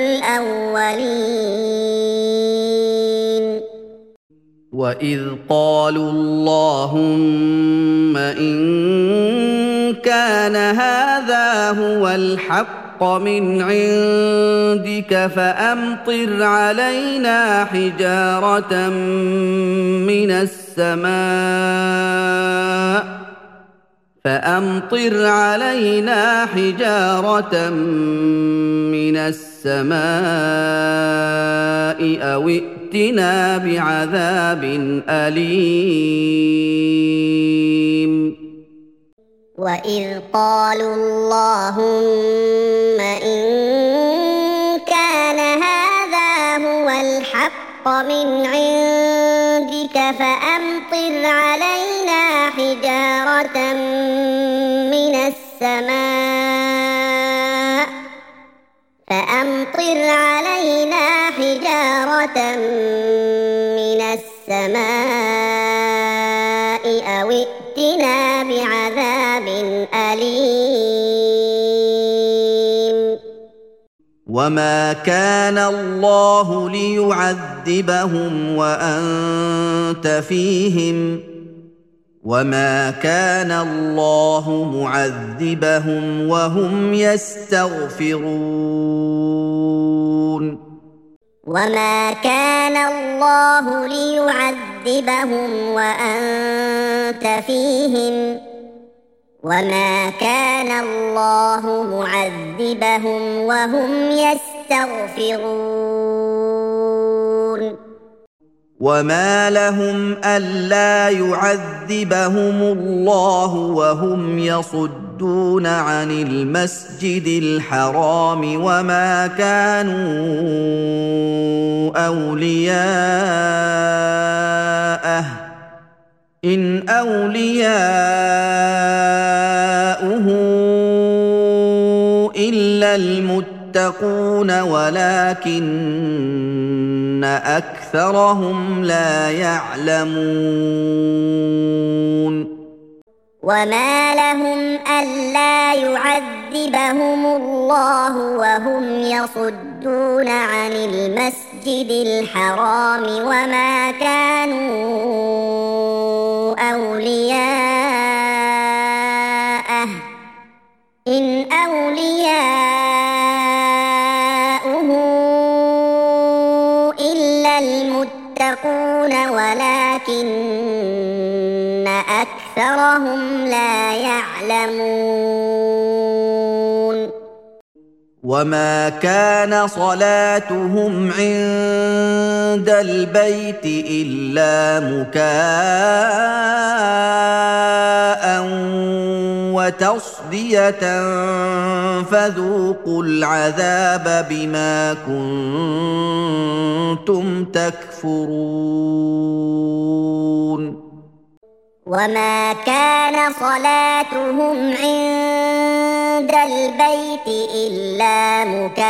الأولين. وإذ قالوا اللهم إن كان هذا هو الحق من عندك فأمطر علينا حجارة من السماء فأمطر علينا حجارة من السماء أو ائتنا بعذاب أليم. وإذ قالوا اللهم إن كان هذا هو الحق من عندك فأمطر علينا حجارة من السماء فأمطر علينا حجارة من السماء أو ائتنا بعذاب أليم. وما كان الله ليعذبهم وأنت فيهم وما كان الله معذبهم وهم يستغفرون. وما كان الله ليعذبهم وأنت فيهم وما كان الله معذبهم وهم يستغفرون. وما لهم ألا يعذبهم الله وهم يصدون عن المسجد الحرام وما كانوا أولياءه إن أولياؤه إلا المتقون المتقون ولكن أكثرهم لا يعلمون وما لهم ألا يعذبهم الله وهم يصدون عن المسجد الحرام وما كانوا أولياءه إن أولياؤه إلا المتقون ولكن أكثرهم لا يعلمون وما كان صلاتهم عند البيت إلا مكاء وتصدية فذوقوا العذاب بما كنتم تكفرون وما كان صلاتهم عند البيت إلا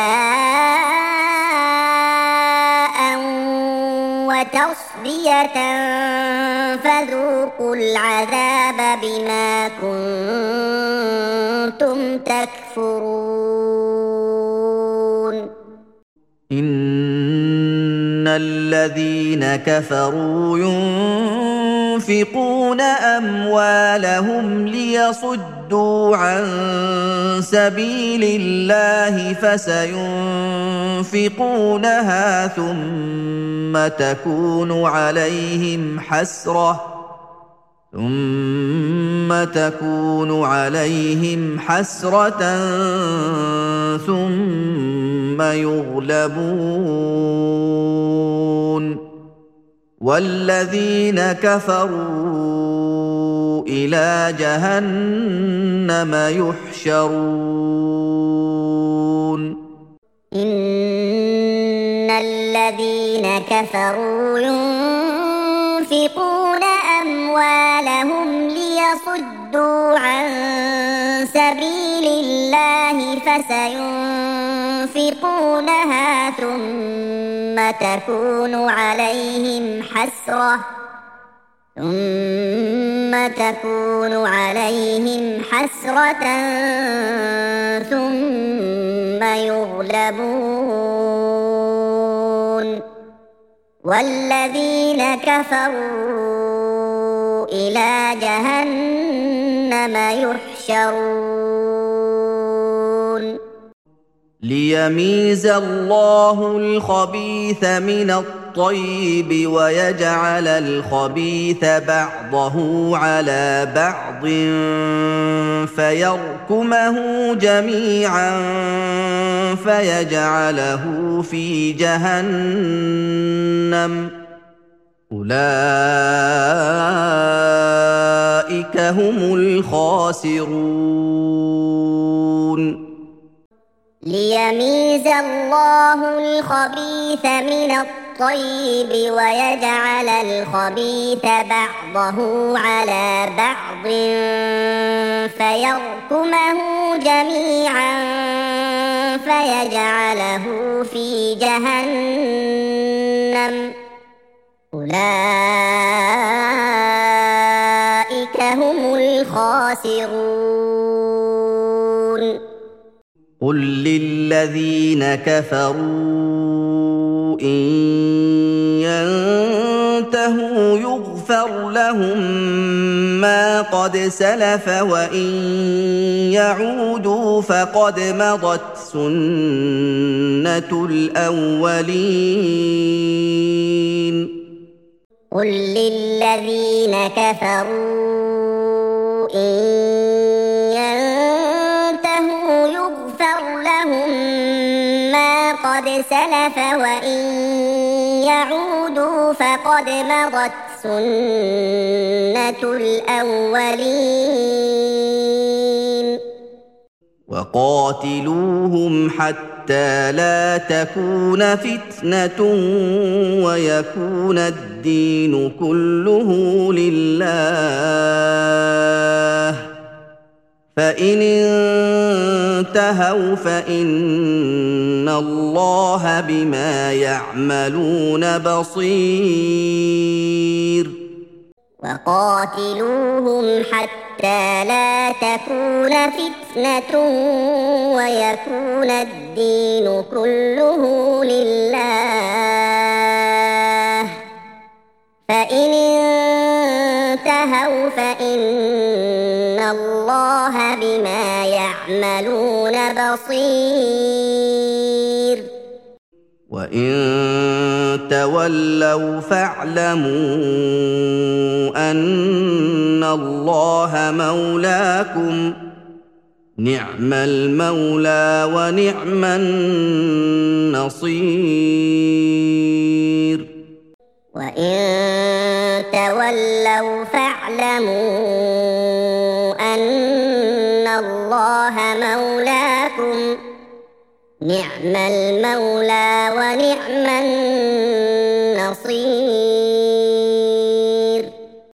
مكاء وتصدية فذوقوا العذاب بما كنتم تكفرون إن الذين كفروا ينفقون أموالهم ليصدوا عن سبيل الله فسينفقونها ثم تكون عليهم حسرة ثم تكون عليهم حسرة ثم يغلبون والذين كفروا إلى جهنم يحشرون إن الذين كفروا ينفقون أموالهم ليصدوا عن سبيل الله فسينفقونها ثم تكون عليهم حسرة ثم تكون عليهم حسرة ثم يغلبون والذين كفروا إلى جهنم يحشرون ليميز الله الخبيث من الطيب ويجعل الخبيث بعضه على بعض فيركمه جميعا فيجعله في جهنم أولئك هم الخاسرون ليميز الله الخبيث من الطيب ويجعل الخبيث بعضه على بعض فيركمه جميعا فيجعله في جهنم أولئك هم الخاسرون قل للذين كفروا إن ينتهوا يغفر لهم ما قد سلف وإن يعودوا فقد مضت سنة الأولين قل للذين كفروا إن ينتهوا يغفر لهم ما قد سلف وإن يعودوا فقد مضت سنة الأولين وقاتلوهم حتى لا تكون فتنة ويكون الدين كله لله فإن انتهوا فإن الله بما يعملون بصير وقاتلوهم حتى لا تكون فتنة ويكون الدين كله لله فإن انتهوا فإن الله بما يعملون بصير وإن تولوا فاعلموا أن الله مولاكم نعم المولى ونعم النصير وإن تولوا فاعلموا أن الله مولاكم نعم المولى ونعم النصير